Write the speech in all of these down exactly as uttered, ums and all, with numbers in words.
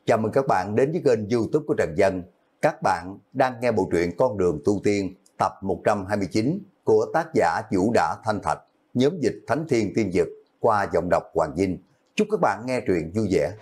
Chào mừng các bạn đến với kênh YouTube của Trần Dân. Các bạn đang nghe bộ truyện Con đường tu tiên tập một trăm hai mươi chín của tác giả Vũ Đã Thanh Thạch, nhóm dịch Thánh Thiên Tiên Dực qua giọng đọc Hoàng Vinh. Chúc các bạn nghe truyện vui vẻ.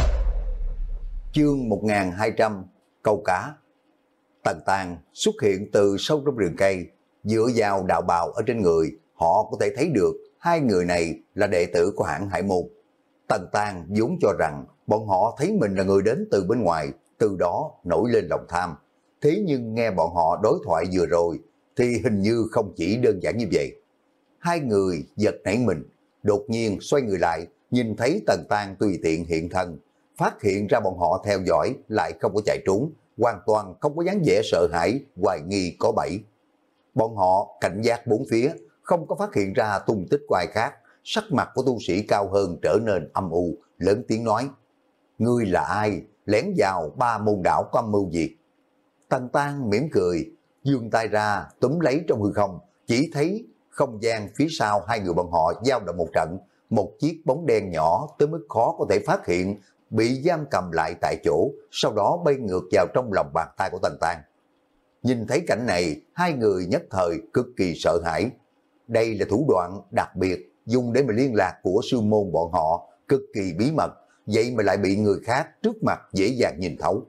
Chương một nghìn hai trăm, câu cá. Tần Tàng xuất hiện từ sâu trong rừng cây, dựa vào đạo bào ở trên người, họ có thể thấy được hai người này là đệ tử của hãng Hải Môn. Tần Tàng vốn cho rằng bọn họ thấy mình là người đến từ bên ngoài, từ đó nổi lên lòng tham. Thế nhưng nghe bọn họ đối thoại vừa rồi thì hình như không chỉ đơn giản như vậy. Hai người giật nảy mình, đột nhiên xoay người lại, nhìn thấy Tần Tàng tùy tiện hiện thân, phát hiện ra bọn họ theo dõi lại không có chạy trốn, hoàn toàn không có dáng vẻ sợ hãi, hoài nghi có bẫy. Bọn họ cảnh giác bốn phía, không có phát hiện ra tung tích của ai khác. Sắc mặt của tu sĩ cao hơn trở nên âm u, lớn tiếng nói: ngươi là ai, lén vào ba môn đảo có âm mưu gì? Tần Tàng mỉm cười, giương tay ra túm lấy trong hư không, chỉ thấy không gian phía sau hai người bọn họ giao động một trận, một chiếc bóng đen nhỏ tới mức khó có thể phát hiện, bị giam cầm lại tại chỗ, sau đó bay ngược vào trong lòng bàn tay của Tần Tàng. Nhìn thấy cảnh này, hai người nhất thời cực kỳ sợ hãi. Đây là thủ đoạn đặc biệt dùng để mà liên lạc của sư môn bọn họ, cực kỳ bí mật, vậy mà lại bị người khác trước mặt dễ dàng nhìn thấu.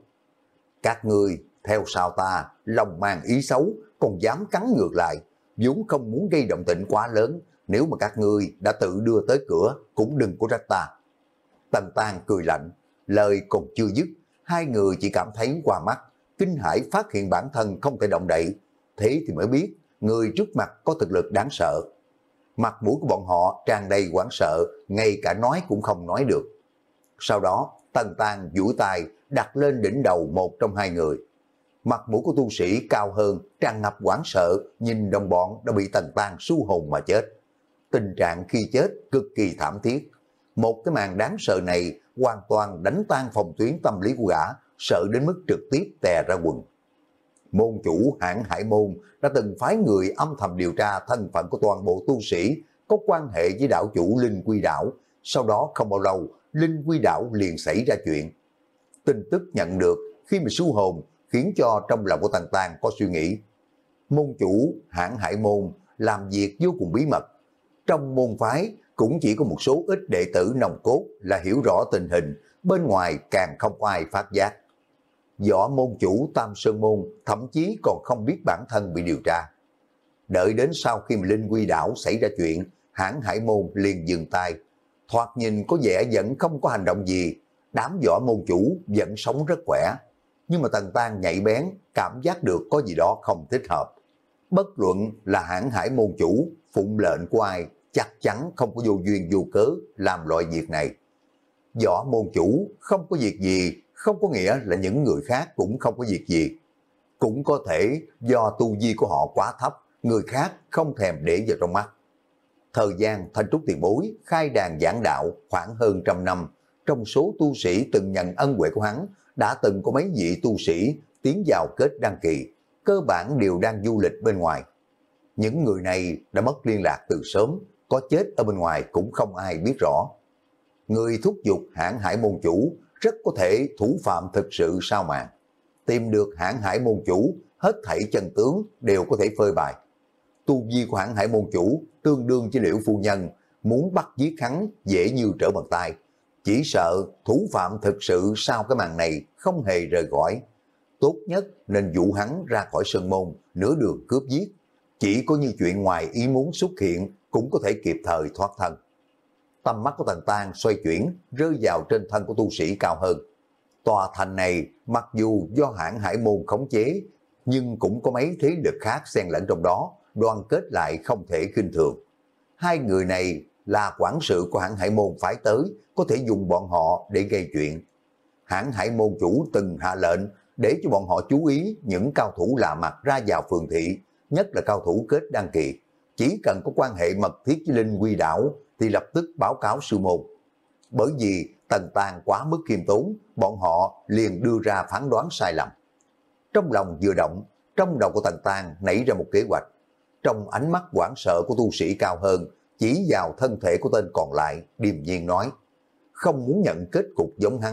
Các ngươi theo sau ta, lòng mang ý xấu, còn dám cắn ngược lại, vốn không muốn gây động tĩnh quá lớn, nếu mà các ngươi đã tự đưa tới cửa, cũng đừng có trách ta. Tần Tàng cười lạnh, lời còn chưa dứt, hai người chỉ cảm thấy qua mắt, kinh hãi phát hiện bản thân không thể động đậy, thế thì mới biết người trước mặt có thực lực đáng sợ. Mặt mũi của bọn họ tràn đầy hoảng sợ, ngay cả nói cũng không nói được. Sau đó, Tần Tàng duỗi tay đặt lên đỉnh đầu một trong hai người. Mặt mũi của tu sĩ cao hơn, tràn ngập hoảng sợ, nhìn đồng bọn đã bị Tần Tàng su hồn mà chết. Tình trạng khi chết cực kỳ thảm thiết. Một cái màn đáng sợ này hoàn toàn đánh tan phòng tuyến tâm lý của gã, sợ đến mức trực tiếp tè ra quần. Môn chủ hãng Hải Môn đã từng phái người âm thầm điều tra thân phận của toàn bộ tu sĩ có quan hệ với đảo chủ Linh Quy Đảo. Sau đó không bao lâu, Linh Quy Đảo liền xảy ra chuyện. Tin tức nhận được khi mà su hồn khiến cho trong lòng của Tần Tàng có suy nghĩ. Môn chủ hãng Hải Môn làm việc vô cùng bí mật. Trong môn phái cũng chỉ có một số ít đệ tử nòng cốt là hiểu rõ tình hình, bên ngoài càng không có ai phát giác. Võ môn chủ Tam Sơn Môn thậm chí còn không biết bản thân bị điều tra. Đợi đến sau khi mà Linh Quy Đảo xảy ra chuyện, hãng Hải Môn liền dừng tay. Thoạt nhìn có vẻ vẫn không có hành động gì, đám võ môn chủ vẫn sống rất khỏe. Nhưng mà Tần Tàng nhạy bén, cảm giác được có gì đó không thích hợp. Bất luận là hãng Hải Môn chủ, phụng lệnh của ai, chắc chắn không có vô duyên vô cớ làm loại việc này. Võ môn chủ không có việc gì, không có nghĩa là những người khác cũng không có việc gì. Cũng có thể do tu vi của họ quá thấp, người khác không thèm để vào trong mắt. Thời gian Thanh Trúc tiền bối khai đàn giảng đạo khoảng hơn trăm năm, trong số tu sĩ từng nhận ân huệ của hắn, đã từng có mấy vị tu sĩ tiến vào kết đăng kỳ, cơ bản đều đang du lịch bên ngoài. Những người này đã mất liên lạc từ sớm, có chết ở bên ngoài cũng không ai biết rõ. Người thúc giục hãng Hải Môn chủ rất có thể thủ phạm thực sự sao màn. Tìm được hãng Hải Môn chủ, hết thảy chân tướng đều có thể phơi bày. Tu vi của hãng Hải Môn chủ tương đương với Liễu phu nhân, muốn bắt giết hắn dễ như trở bàn tay. Chỉ sợ thủ phạm thực sự sau cái màn này không hề rời khỏi. Tốt nhất nên dụ hắn ra khỏi sơn môn, nửa đường cướp giết. Chỉ có như chuyện ngoài ý muốn xuất hiện cũng có thể kịp thời thoát thân. Tầm mắt của Tần Tàng xoay chuyển, rơi vào trên thân của tu sĩ cao hơn. Tòa thành này mặc dù do hãng Hải Môn khống chế, nhưng cũng có mấy thế lực khác xen lẫn trong đó, đoàn kết lại không thể khinh thường. Hai người này là quản sự của hãng Hải Môn phái tới, có thể dùng bọn họ để gây chuyện. Hãng Hải Môn chủ từng hạ lệnh để cho bọn họ chú ý những cao thủ lạ mặt ra vào phường thị, nhất là cao thủ kết đăng kỳ. Chỉ cần có quan hệ mật thiết với Linh Quy Đảo thì lập tức báo cáo sư môn. Bởi vì Tần Tàng quá mức khiêm tốn, bọn họ liền đưa ra phán đoán sai lầm. Trong lòng vừa động, trong đầu của Tần Tàng nảy ra một kế hoạch. Trong ánh mắt hoảng sợ của tu sĩ cao hơn, chỉ vào thân thể của tên còn lại, điềm nhiên nói: không muốn nhận kết cục giống hắn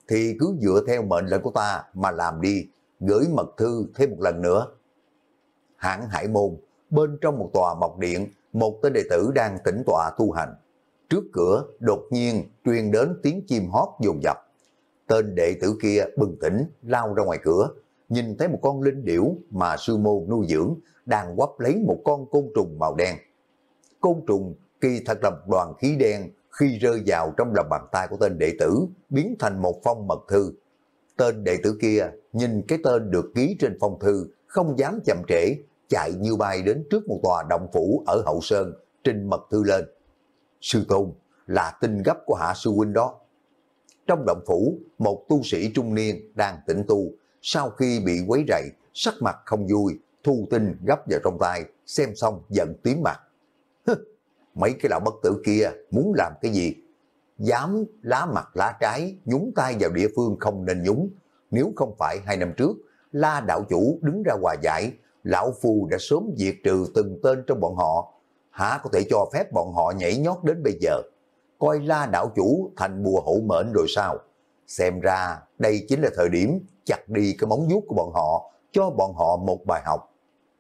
thì cứ dựa theo mệnh lệnh của ta mà làm đi, gửi mật thư thêm một lần nữa. Hãng Hải Môn, bên trong một tòa mộc điện, một tên đệ tử đang tĩnh tọa tu hành. Trước cửa đột nhiên truyền đến tiếng chim hót dồn dập. Tên đệ tử kia bừng tỉnh lao ra ngoài cửa, nhìn thấy một con linh điểu mà sư môn nuôi dưỡng đang quắp lấy một con côn trùng màu đen. Côn trùng kỳ thật là một đoàn khí đen, khi rơi vào trong lòng bàn tay của tên đệ tử biến thành một phong mật thư. Tên đệ tử kia nhìn cái tên được ký trên phong thư, không dám chậm trễ, chạy như bay đến trước một tòa động phủ ở hậu sơn, trình mật thư lên. Sư tôn, là tin gấp của Hạ sư huynh đó. Trong động phủ, một tu sĩ trung niên đang tĩnh tu, sau khi bị quấy rầy, sắc mặt không vui, thu tin gấp vào trong tay, xem xong giận tím mặt. Mấy cái lão bất tử kia muốn làm cái gì? Dám lá mặt lá trái, nhúng tay vào địa phương không nên nhúng. Nếu không phải hai năm trước, La đạo chủ đứng ra hòa giải, lão phu đã sớm diệt trừ từng tên trong bọn họ. Hả có thể cho phép bọn họ nhảy nhót đến bây giờ? Coi La đạo chủ thành bùa hộ mệnh rồi sao? Xem ra đây chính là thời điểm chặt đi cái móng vuốt của bọn họ, cho bọn họ một bài học.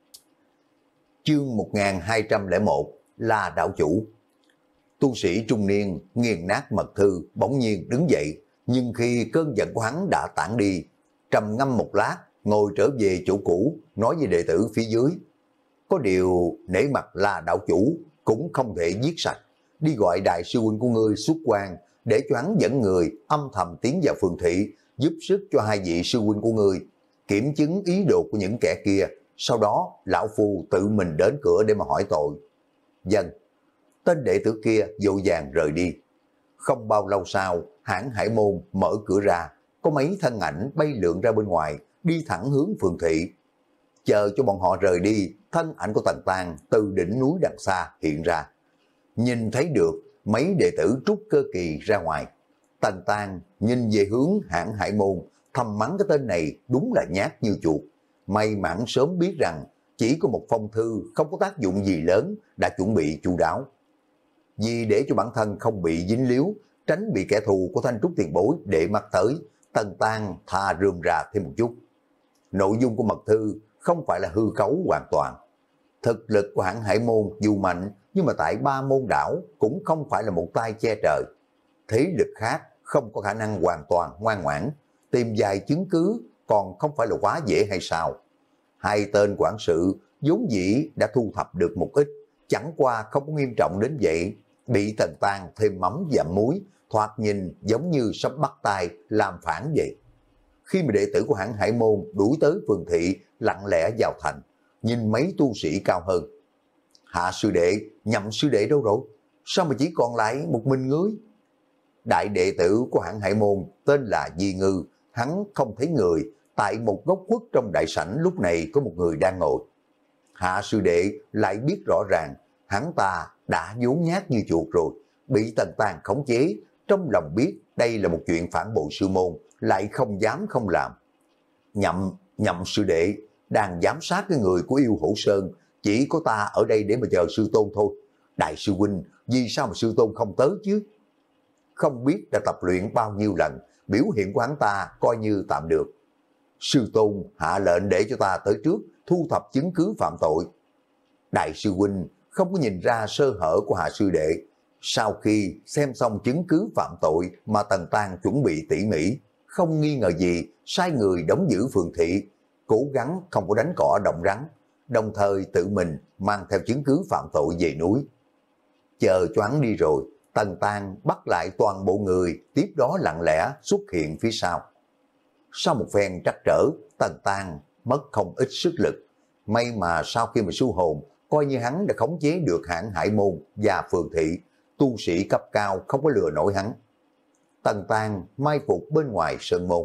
Chương một nghìn hai trăm lẻ một, La đạo chủ. Tu sĩ trung niên nghiền nát mật thư bỗng nhiên đứng dậy, nhưng khi cơn giận của hắn đã tản đi, trầm ngâm một lát, ngồi trở về chỗ cũ, nói với đệ tử phía dưới. Có điều nể mặt La đạo chủ cũng không thể giết sạch, đi gọi đại sư huynh của ngươi xuất quan, để cho hắn dẫn người âm thầm tiến vào phường thị, giúp sức cho hai vị sư huynh của ngươi, kiểm chứng ý đồ của những kẻ kia, sau đó lão phu tự mình đến cửa để mà hỏi tội. Dân. Tên đệ tử kia vội vàng rời đi. Không bao lâu sau, hãng Hải Môn mở cửa ra, có mấy thân ảnh bay lượn ra bên ngoài, đi thẳng hướng phường thị. Chờ cho bọn họ rời đi, thân ảnh của Tần Tang từ đỉnh núi đằng xa hiện ra. Nhìn thấy được mấy đệ tử trúc cơ kỳ ra ngoài. Tần Tang nhìn về hướng hãng Hải Môn, thầm mắng cái tên này đúng là nhát như chuột. May mắn sớm biết rằng chỉ có một phong thư không có tác dụng gì lớn, đã chuẩn bị chu đáo. Vì để cho bản thân không bị dính líu, tránh bị kẻ thù của Thanh Trúc tiền bối để mắt tới, Tần Tang tha rườm rà thêm một chút. Nội dung của mật thư không phải là hư cấu hoàn toàn. Thực lực của hãng Hải Môn dù mạnh, nhưng mà tại ba môn đảo cũng không phải là một tay che trời. Thế lực khác không có khả năng hoàn toàn ngoan ngoãn, tìm vài chứng cứ còn không phải là quá dễ hay sao? Hai tên quản sự vốn dĩ đã thu thập được một ít, chẳng qua không có nghiêm trọng đến vậy, bị Tần Tang thêm mắm dặm muối, thoạt nhìn giống như sắp bắt tay làm phản vậy. Khi mà đệ tử của hãng Hải Môn đuổi tới phường thị, lặng lẽ vào thành, nhìn mấy tu sĩ cao hơn. Hạ sư đệ, Nhậm sư đệ đâu rồi? Sao mà chỉ còn lại một mình ngươi? Đại đệ tử của hãng Hải Môn tên là Di Ngư, hắn không thấy người, tại một góc khuất trong đại sảnh lúc này có một người đang ngồi. Hạ sư đệ lại biết rõ ràng, hắn ta đã vốn nhát như chuột rồi, bị Tần Tang khống chế, trong lòng biết đây là một chuyện phản bội sư môn, lại không dám không làm. Nhậm, nhậm sư đệ, đang giám sát cái người của Yêu Hổ Sơn, chỉ có ta ở đây để mà chờ sư tôn thôi. Đại sư huynh, vì sao mà sư tôn không tới chứ? Không biết đã tập luyện bao nhiêu lần, biểu hiện của hắn ta coi như tạm được. Sư tôn hạ lệnh để cho ta tới trước, thu thập chứng cứ phạm tội. Đại sư huynh không có nhìn ra sơ hở của hạ sư đệ. Sau khi xem xong chứng cứ phạm tội mà Tần Tang chuẩn bị tỉ mỉ, không nghi ngờ gì, sai người đóng giữ phường thị, cố gắng không có đánh cỏ động rắn, đồng thời tự mình mang theo chứng cứ phạm tội về núi. Chờ cho hắn đi rồi, Tần Tang bắt lại toàn bộ người, tiếp đó lặng lẽ xuất hiện phía sau. Sau một phen trắc trở, Tần Tang mất không ít sức lực. May mà sau khi mà su hồn, coi như hắn đã khống chế được hãng Hải Môn và phường thị, tu sĩ cấp cao không có lừa nổi hắn. Tần Tang mai phục bên ngoài sơn môn.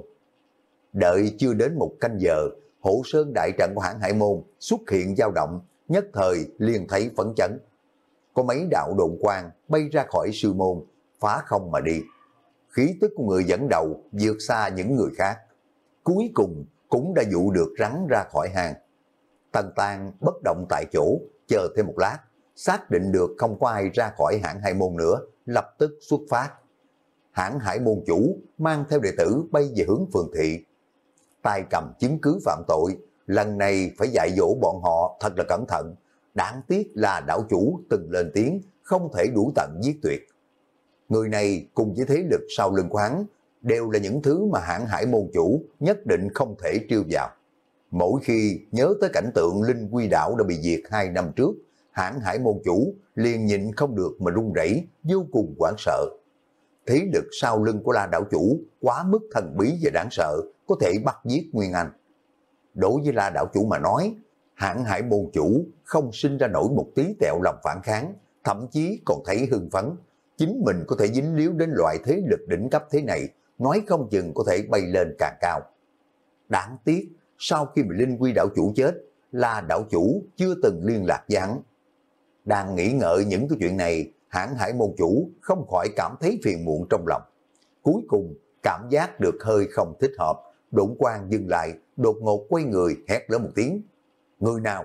Đợi chưa đến một canh giờ, hộ sơn đại trận của hãng Hải Môn xuất hiện dao động, nhất thời liền thấy phấn chấn. Có mấy đạo độn quang bay ra khỏi sư môn, phá không mà đi. Khí tức của người dẫn đầu vượt xa những người khác. Cuối cùng cũng đã dụ được rắn ra khỏi hang. Tần Tang bất động tại chỗ, chờ thêm một lát, xác định được không có ai ra khỏi hãng Hải Môn nữa, lập tức xuất phát. Hãn Hải môn chủ mang theo đệ tử bay về hướng phường thị. Tay cầm chứng cứ phạm tội, lần này phải dạy dỗ bọn họ thật là cẩn thận. Đáng tiếc là đảo chủ từng lên tiếng không thể đuổi tận giết tuyệt. Người này cùng với thế lực sau lưng của hắn đều là những thứ mà Hãn Hải môn chủ nhất định không thể trêu vào. Mỗi khi nhớ tới cảnh tượng Linh Quy đảo đã bị diệt hai năm trước, Hãn Hải môn chủ liền nhịn không được mà run rẩy, vô cùng hoảng sợ. Thế lực sau lưng của La đảo chủ quá mức thần bí và đáng sợ, có thể bắt giết Nguyên Anh. Đối với La đảo chủ mà nói, Hãn Hải môn chủ không sinh ra nổi một tí tẹo lòng phản kháng, thậm chí còn thấy hưng phấn. Chính mình có thể dính líu đến loại thế lực đỉnh cấp thế này, nói không chừng có thể bay lên càng cao. Đáng tiếc, sau khi mà Linh Quy đảo chủ chết, La đảo chủ chưa từng liên lạc với hắn. Đang nghĩ ngợi những cái chuyện này, Hãn Hải môn chủ không khỏi cảm thấy phiền muộn trong lòng. Cuối cùng, cảm giác được hơi không thích hợp, đột quang dừng lại, đột ngột quay người hét lớn một tiếng. Người nào?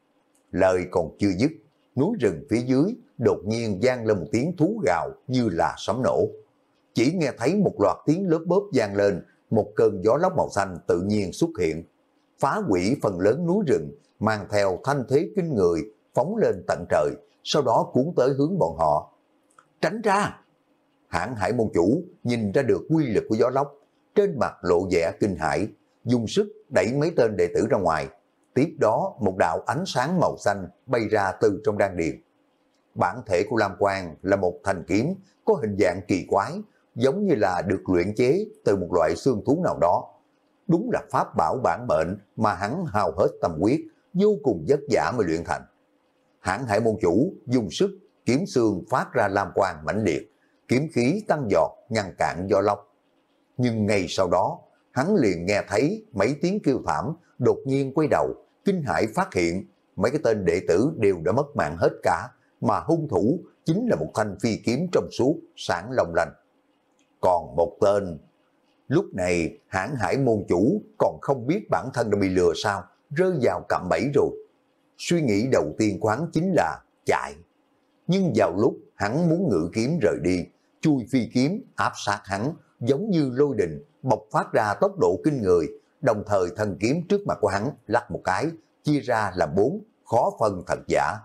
Lời còn chưa dứt, núi rừng phía dưới đột nhiên vang lên một tiếng thú gào như là sấm nổ. Chỉ nghe thấy một loạt tiếng lớp bóp vang lên, một cơn gió lốc màu xanh tự nhiên xuất hiện, phá hủy phần lớn núi rừng, mang theo thanh thế kinh người, phóng lên tận trời, sau đó cuốn tới hướng bọn họ. Tránh ra! Hãn Hải môn chủ nhìn ra được quy lực của gió lốc, trên mặt lộ vẻ kinh hãi, dùng sức đẩy mấy tên đệ tử ra ngoài. Tiếp đó một đạo ánh sáng màu xanh bay ra từ trong đan điền. Bản thể của Lam Quang là một thanh kiếm có hình dạng kỳ quái, giống như là được luyện chế từ một loại xương thú nào đó. Đúng là pháp bảo bản mệnh mà hắn hao hết tâm huyết, vô cùng vất vả mới luyện thành. Hãn Hải môn chủ dùng sức, kiếm xương phát ra lam quang mãnh liệt, kiếm khí tăng giọt ngăn cản gió lốc. Nhưng ngay sau đó, hắn liền nghe thấy mấy tiếng kêu thảm, đột nhiên quay đầu, kinh hãi phát hiện mấy cái tên đệ tử đều đã mất mạng hết cả, mà hung thủ chính là một thanh phi kiếm trong suốt, sáng long lanh. Còn một tên, lúc này Hãn Hải môn chủ còn không biết bản thân đã bị lừa sao, rơi vào cạm bẫy rồi. Suy nghĩ đầu tiên của hắn chính là chạy. Nhưng vào lúc hắn muốn ngự kiếm rời đi, chui phi kiếm áp sát hắn, giống như lôi đình, bộc phát ra tốc độ kinh người, đồng thời thân kiếm trước mặt của hắn lắc một cái, chia ra làm bốn, khó phân thật giả.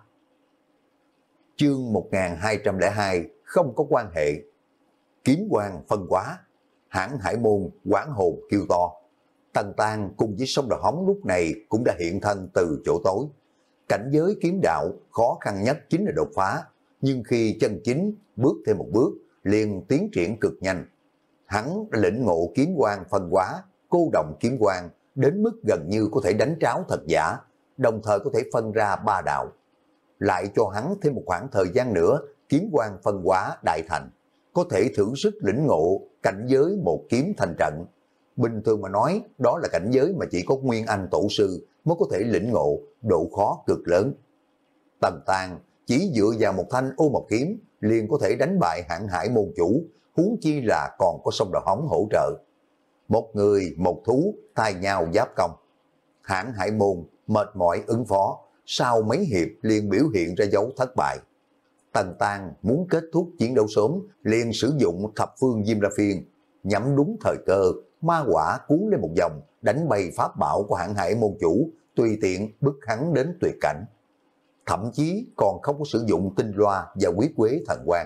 Chương một nghìn hai trăm lẻ hai không có quan hệ. Kiếm quang phân hóa, Hãn Hải môn quán hồn kêu to. Tần Tang cùng với Sông Đào Hóng lúc này cũng đã hiện thân từ chỗ tối. Cảnh giới kiếm đạo khó khăn nhất chính là đột phá, nhưng khi chân chính bước thêm một bước, liền tiến triển cực nhanh. Hắn đã lĩnh ngộ kiếm quang phân hóa, cô động kiếm quang đến mức gần như có thể đánh tráo thật giả, đồng thời có thể phân ra ba đạo. Lại cho hắn thêm một khoảng thời gian nữa, kiếm quang phân hóa đại thành, có thể thử sức lĩnh ngộ cảnh giới một kiếm thành trận. Bình thường mà nói, đó là cảnh giới mà chỉ có Nguyên Anh tổ sư mới có thể lĩnh ngộ, độ khó cực lớn. Tần Tang chỉ dựa vào một thanh ô mộc kiếm liền có thể đánh bại Hãn Hải môn chủ, huống chi là còn có Sông Đào Hóng hỗ trợ. Một người, một thú, thay nhau giáp công. Hãn Hải môn mệt mỏi ứng phó, sau mấy hiệp liền biểu hiện ra dấu thất bại. Tần Tang muốn kết thúc chiến đấu sớm, liền sử dụng thập phương Diêm La Phiên, nhắm đúng thời cơ, ma quả cuốn lên một vòng, đánh bay pháp bảo của Hãn Hải môn chủ, tùy tiện bức hắn đến tuyệt cảnh. Thậm chí còn không có sử dụng tinh loa và quý quế thần quang.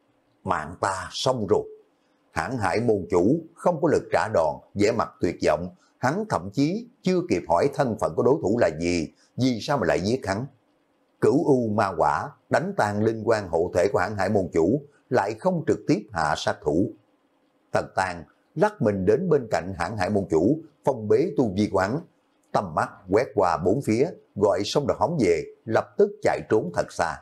Mạng ta xong rồi. Hãn Hải môn chủ không có lực trả đòn, vẻ mặt tuyệt vọng. Hắn thậm chí chưa kịp hỏi thân phận của đối thủ là gì, vì sao mà lại giết hắn. Cửu U ma quả đánh tan linh quan hộ thể của Hãn Hải môn chủ, lại không trực tiếp hạ sát thủ. Tần Tang lắc mình đến bên cạnh Hãn Hải môn chủ, phong bế tu vi quán, tầm mắt quét qua bốn phía, gọi Sông Đào Hóng về, lập tức chạy trốn thật xa.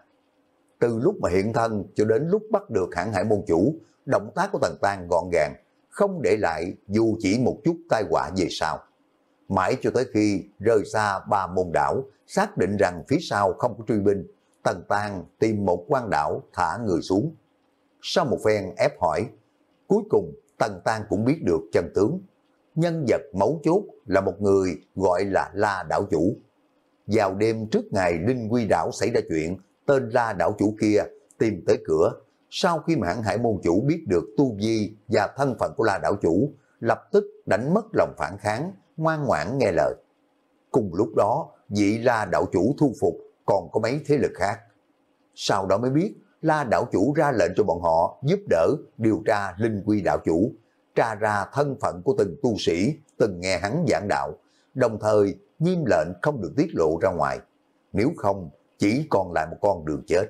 Từ lúc mà hiện thân cho đến lúc bắt được Hãn Hải môn chủ, động tác của Tần Tang gọn gàng, không để lại dù chỉ một chút tai họa về sau. Mãi cho tới khi rời xa ba môn đảo, xác định rằng phía sau không có truy binh, Tần Tang tìm một quan đảo thả người xuống. Sau một phen ép hỏi, cuối cùng Tần Tang cũng biết được chân tướng. Nhân vật mấu chốt là một người gọi là La đảo chủ. Vào đêm trước ngày Linh Quy đảo xảy ra chuyện, tên La đảo chủ kia tìm tới cửa, Sau khi mà Hãn Hải môn chủ biết được tu vi và thân phận của La đảo chủ, lập tức đánh mất lòng phản kháng, ngoan ngoãn nghe lời. Cùng lúc đó, vị La đảo chủ thu phục còn có mấy thế lực khác. Sau đó mới biết, La đảo chủ ra lệnh cho bọn họ giúp đỡ điều tra Linh Quy đảo chủ, tra ra thân phận của từng tu sĩ từng nghe hắn giảng đạo, đồng thời nghiêm lệnh không được tiết lộ ra ngoài, nếu không chỉ còn lại một con đường chết.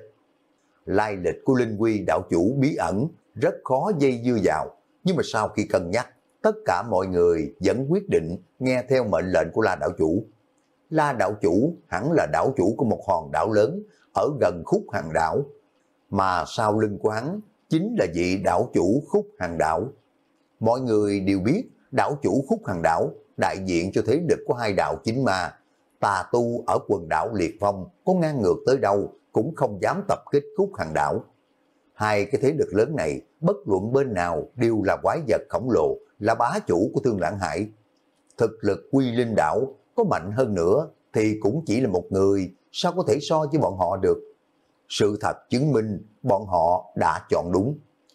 Lai lịch của Linh Quy đảo chủ bí ẩn, rất khó dây dưa vào, nhưng mà sau khi cân nhắc, tất cả mọi người vẫn quyết định nghe theo mệnh lệnh của La đảo chủ. La đảo chủ hẳn là đảo chủ của một hòn đảo lớn ở gần Khúc Hằng đảo, mà sau lưng của hắn chính là vị đảo chủ Khúc Hằng đảo. Mọi người đều biết đảo chủ Khúc Hằng đảo đại diện cho thế lực của hai đạo chính ma, tà tu ở quần đảo Liệt Phong có ngang ngược tới đâu cũng không dám tập kích Khúc Hằng đảo. Hai cái thế lực lớn này bất luận bên nào đều là quái vật khổng lồ, là bá chủ của Thương Lãng Hải. Thực lực Quy Linh đảo có mạnh hơn nữa thì cũng chỉ là một người, sao có thể so với bọn họ được. Sự thật chứng minh bọn họ đã chọn đúng.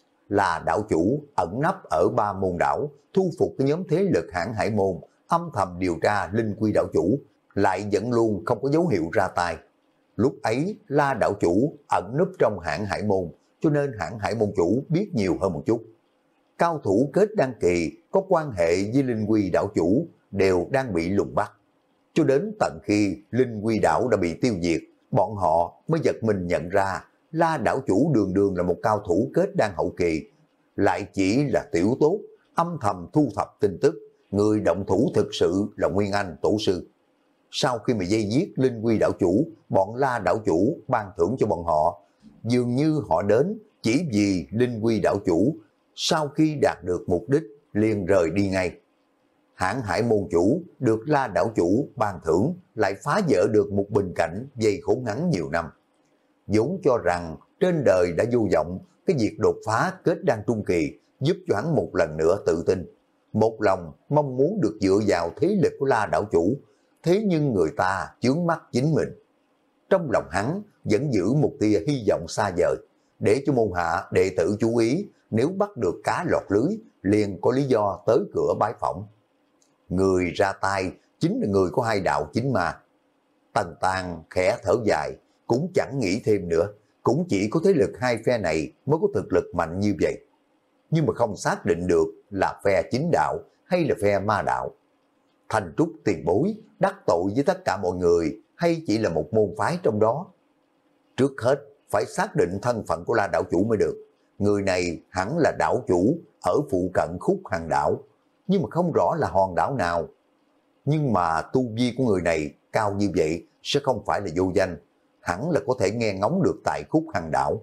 Là đảo chủ ẩn nấp ở Ba Môn đảo, thu phục cái nhóm thế lực Hãn Hải môn, âm thầm điều tra Linh Quy đảo chủ, lại vẫn luôn không có dấu hiệu ra tay. Lúc ấy La đảo chủ ẩn núp trong Hãn Hải môn, cho nên Hãn Hải môn chủ biết nhiều hơn một chút. Cao thủ kết đăng kỳ có quan hệ với Linh Quy đảo chủ đều đang bị lùng bắt. Cho đến tận khi Linh Quy đảo đã bị tiêu diệt, bọn họ mới giật mình nhận ra La đảo chủ đường đường là một cao thủ kết đan hậu kỳ, lại chỉ là tiểu tốt, âm thầm thu thập tin tức, người động thủ thực sự là Nguyên Anh tổ sư. Sau khi mà dây giết Linh Quy đảo chủ, bọn La đảo chủ ban thưởng cho bọn họ, dường như họ đến chỉ vì Linh Quy đảo chủ sau khi đạt được mục đích liền rời đi ngay. Hãn Hải môn chủ được La đảo chủ ban thưởng lại phá vỡ được một bình cảnh dày khốn ngắn nhiều năm. vốn cho rằng trên đời đã vô vọng, cái việc đột phá kết đan trung kỳ giúp cho hắn một lần nữa tự tin. Một lòng mong muốn được dựa vào thế lực của La đảo chủ, thế nhưng người ta chướng mắt chính mình. Trong lòng hắn vẫn giữ một tia hy vọng xa vời, để cho môn hạ đệ tử chú ý, nếu bắt được cá lọt lưới, liền có lý do tới cửa bái phỏng. Người ra tay chính là người của hai đạo chính ma. Tần Tàng khẽ thở dài, cũng chẳng nghĩ thêm nữa, cũng chỉ có thế lực hai phe này mới có thực lực mạnh như vậy. Nhưng mà không xác định được là phe chính đạo hay là phe ma đạo. Thành Trúc tiền bối đắc tội với tất cả mọi người hay chỉ là một môn phái trong đó? Trước hết phải xác định thân phận của La đảo chủ mới được. Người này hẳn là đảo chủ ở phụ cận Khúc Hằng đảo, nhưng mà không rõ là hòn đảo nào. Nhưng mà tu vi của người này cao như vậy sẽ không phải là vô danh, hẳn là có thể nghe ngóng được tại Khúc Hằng đảo.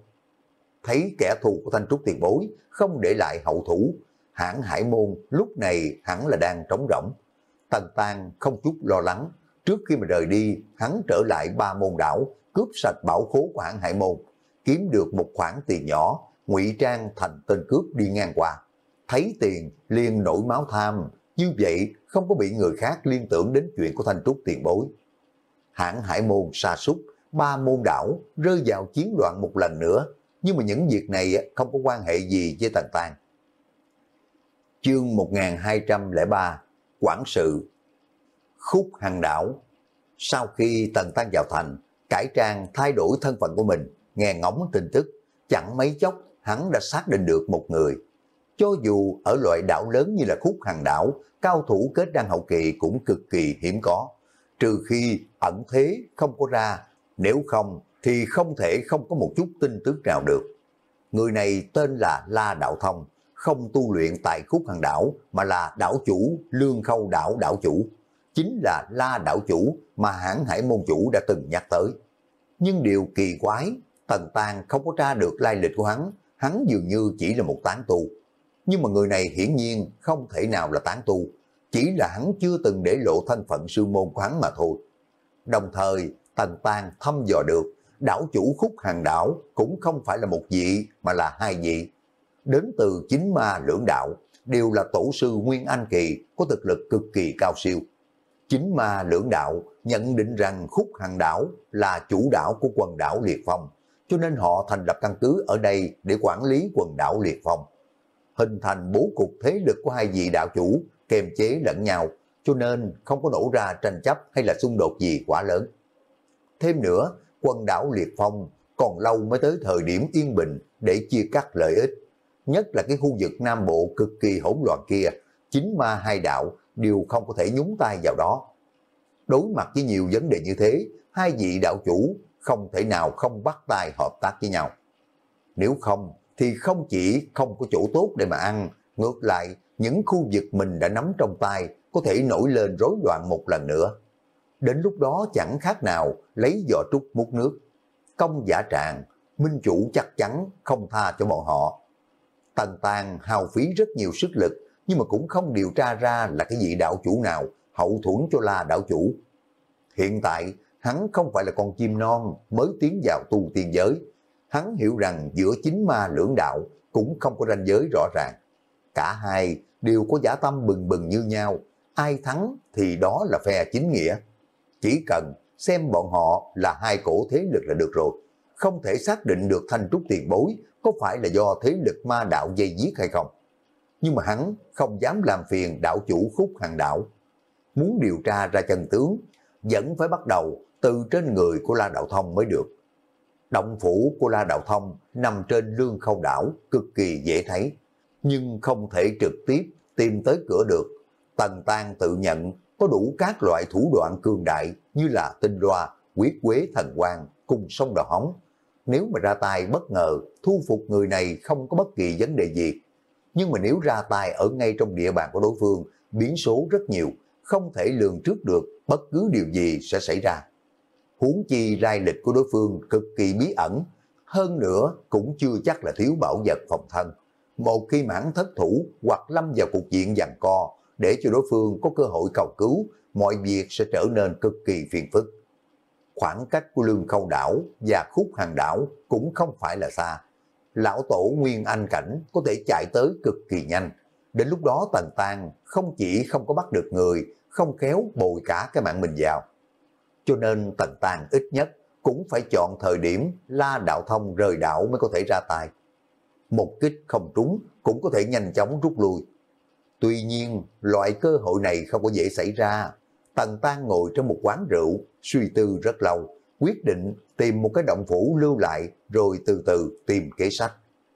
Thấy kẻ thù của Thanh Trúc tiền bối không để lại hậu thủ, Hãn Hải môn lúc này hẳn là đang trống rỗng. Tần Tang không chút lo lắng, trước khi mà rời đi, hắn trở lại Ba Môn đảo, cướp sạch bảo khố của Hãn Hải môn, kiếm được một khoản tiền nhỏ, ngụy trang thành tên cướp đi ngang qua. Thấy tiền liền nổi máu tham, như vậy không có bị người khác liên tưởng đến chuyện của Thanh Trúc tiền bối. Hãn Hải môn sa sút, Ba Môn đảo rơi vào chiến loạn một lần nữa, nhưng mà những việc này không có quan hệ gì với Tần Tang. Chương một nghìn hai trăm lẻ ba, Quản sự. Khúc Hằng đảo. Sau khi Tần Tang vào thành, cải trang thay đổi thân phận của mình, nghe ngóng tin tức, chẳng mấy chốc hắn đã xác định được một người. Cho dù ở loại đảo lớn như là Khúc Hằng đảo, cao thủ kết đan hậu kỳ cũng cực kỳ hiếm có, trừ khi ẩn thế không có ra, nếu không thì không thể không có một chút tin tức nào được. Người này tên là La Đạo Thông, không tu luyện tại Khúc Hằng đảo mà là đảo chủ Lương Khâu đảo đảo chủ, chính là La đảo chủ mà Hãn Hải môn chủ đã từng nhắc tới. Nhưng điều kỳ quái, Tần Tang không có tra được lai lịch của hắn, hắn dường như chỉ là một tán tu. Nhưng mà người này hiển nhiên không thể nào là tán tu, chỉ là hắn chưa từng để lộ thân phận sư môn của hắn mà thôi. Đồng thời, Tần Tang thăm dò được, đảo chủ Khúc Hằng đảo cũng không phải là một vị mà là hai vị. Đến từ chính ma lưỡng đạo, đều là tổ sư Nguyên Anh kỳ, có thực lực cực kỳ cao siêu. Chính ma lưỡng đạo nhận định rằng Khúc Hằng đảo là chủ đảo của quần đảo Liệt Phong, cho nên họ thành lập căn cứ ở đây để quản lý quần đảo Liệt Phong. Hình thành bố cục thế lực của hai vị đạo chủ, kềm chế lẫn nhau, cho nên không có nổ ra tranh chấp hay là xung đột gì quá lớn. Thêm nữa, quần đảo Liệt Phong còn lâu mới tới thời điểm yên bình để chia cắt lợi ích. Nhất là cái khu vực Nam Bộ cực kỳ hỗn loạn kia, chính ma hai đạo đều không có thể nhúng tay vào đó. Đối mặt với nhiều vấn đề như thế, hai vị đạo chủ không thể nào không bắt tay hợp tác với nhau. Nếu không, thì không chỉ không có chỗ tốt để mà ăn, ngược lại, những khu vực mình đã nắm trong tay có thể nổi lên rối loạn một lần nữa. Đến lúc đó chẳng khác nào lấy giò trúc múc nước. Công giả trạng, minh chủ chắc chắn không tha cho bọn họ. Tần Tàng hao phí rất nhiều sức lực, nhưng mà cũng không điều tra ra là cái vị đạo chủ nào hậu thuẫn cho La đạo chủ. Hiện tại, hắn không phải là con chim non mới tiến vào tu tiên giới. Hắn hiểu rằng giữa chính ma lưỡng đạo cũng không có ranh giới rõ ràng. Cả hai đều có dã tâm bừng bừng như nhau, ai thắng thì đó là phe chính nghĩa. Chỉ cần xem bọn họ là hai cổ thế lực là được rồi, không thể xác định được Thanh Trúc tiền bối có phải là do thế lực ma đạo dây giết hay không. Nhưng mà hắn không dám làm phiền đạo chủ Khúc Hằng đạo. Muốn điều tra ra chân tướng, vẫn phải bắt đầu từ trên người của La Đạo Thông mới được. Động phủ của La Đạo Thông nằm trên Lương Khâu đảo, cực kỳ dễ thấy, nhưng không thể trực tiếp tìm tới cửa được. Tần Tàng tự nhận có đủ các loại thủ đoạn cường đại như là tinh loa, quyết quế thần quang cùng sông đào hóng. Nếu mà ra tay bất ngờ, thu phục người này không có bất kỳ vấn đề gì. Nhưng mà nếu ra tay ở ngay trong địa bàn của đối phương, biến số rất nhiều, không thể lường trước được bất cứ điều gì sẽ xảy ra. Huống chi lai lịch của đối phương cực kỳ bí ẩn, hơn nữa cũng chưa chắc là thiếu bảo vật phòng thân. Một khi mãn thất thủ hoặc lâm vào cuộc diện giằng co, để cho đối phương có cơ hội cầu cứu, mọi việc sẽ trở nên cực kỳ phiền phức. Khoảng cách của Lương Khâu đảo và Khúc Hằng đảo cũng không phải là xa. Lão tổ Nguyên Anh cảnh có thể chạy tới cực kỳ nhanh. Đến lúc đó Tần Tàng không chỉ không có bắt được người, không khéo bồi cả cái mạng mình vào. Cho nên Tần Tàng ít nhất cũng phải chọn thời điểm La Đạo Thông rời đảo mới có thể ra tay. Một kích không trúng cũng có thể nhanh chóng rút lui. Tuy nhiên, loại cơ hội này không có dễ xảy ra. Tần Tàng ngồi trong một quán rượu, suy tư rất lâu, quyết định tìm một cái động phủ lưu lại rồi từ từ tìm kế sách.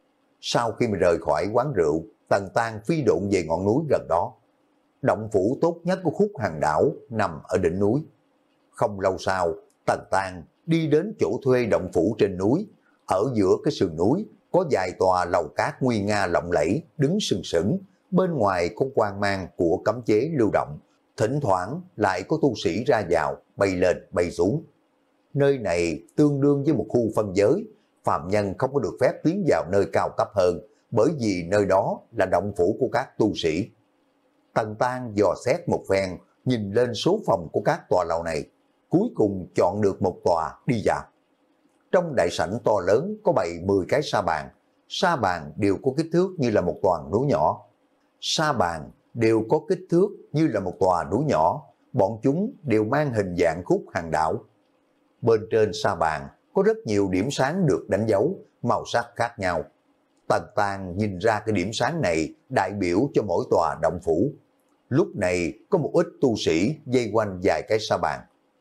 Sau khi mà rời khỏi quán rượu, Tần Tàng phi độn về ngọn núi gần đó. Động phủ tốt nhất của Khúc Hằng đảo nằm ở đỉnh núi. Không lâu sau, Tần Tàng đi đến chỗ thuê động phủ trên núi. Ở giữa cái sườn núi có vài tòa lầu cát nguy nga lộng lẫy đứng sừng sững, bên ngoài có quang mang của cấm chế lưu động, thỉnh thoảng lại có tu sĩ ra vào, bay lên bay xuống. Nơi này tương đương với một khu phân giới, phàm nhân không có được phép tiến vào nơi cao cấp hơn, bởi vì nơi đó là động phủ của các tu sĩ. Tần Tàng dò xét một phen, nhìn lên số phòng của các tòa lầu này, cuối cùng chọn được một tòa đi vào. Trong đại sảnh to lớn có bày mười cái sa bàn, sa bàn đều có kích thước như là một tòa núi nhỏ. Sa bàn đều có kích thước như là một tòa núi nhỏ, bọn chúng đều mang hình dạng Khúc Hằng đảo. Bên trên sa bàn có rất nhiều điểm sáng được đánh dấu, màu sắc khác nhau. Tần Tàng nhìn ra cái điểm sáng này đại biểu cho mỗi tòa động phủ. Lúc này có một ít tu sĩ dây quanh vài cái sa bàn.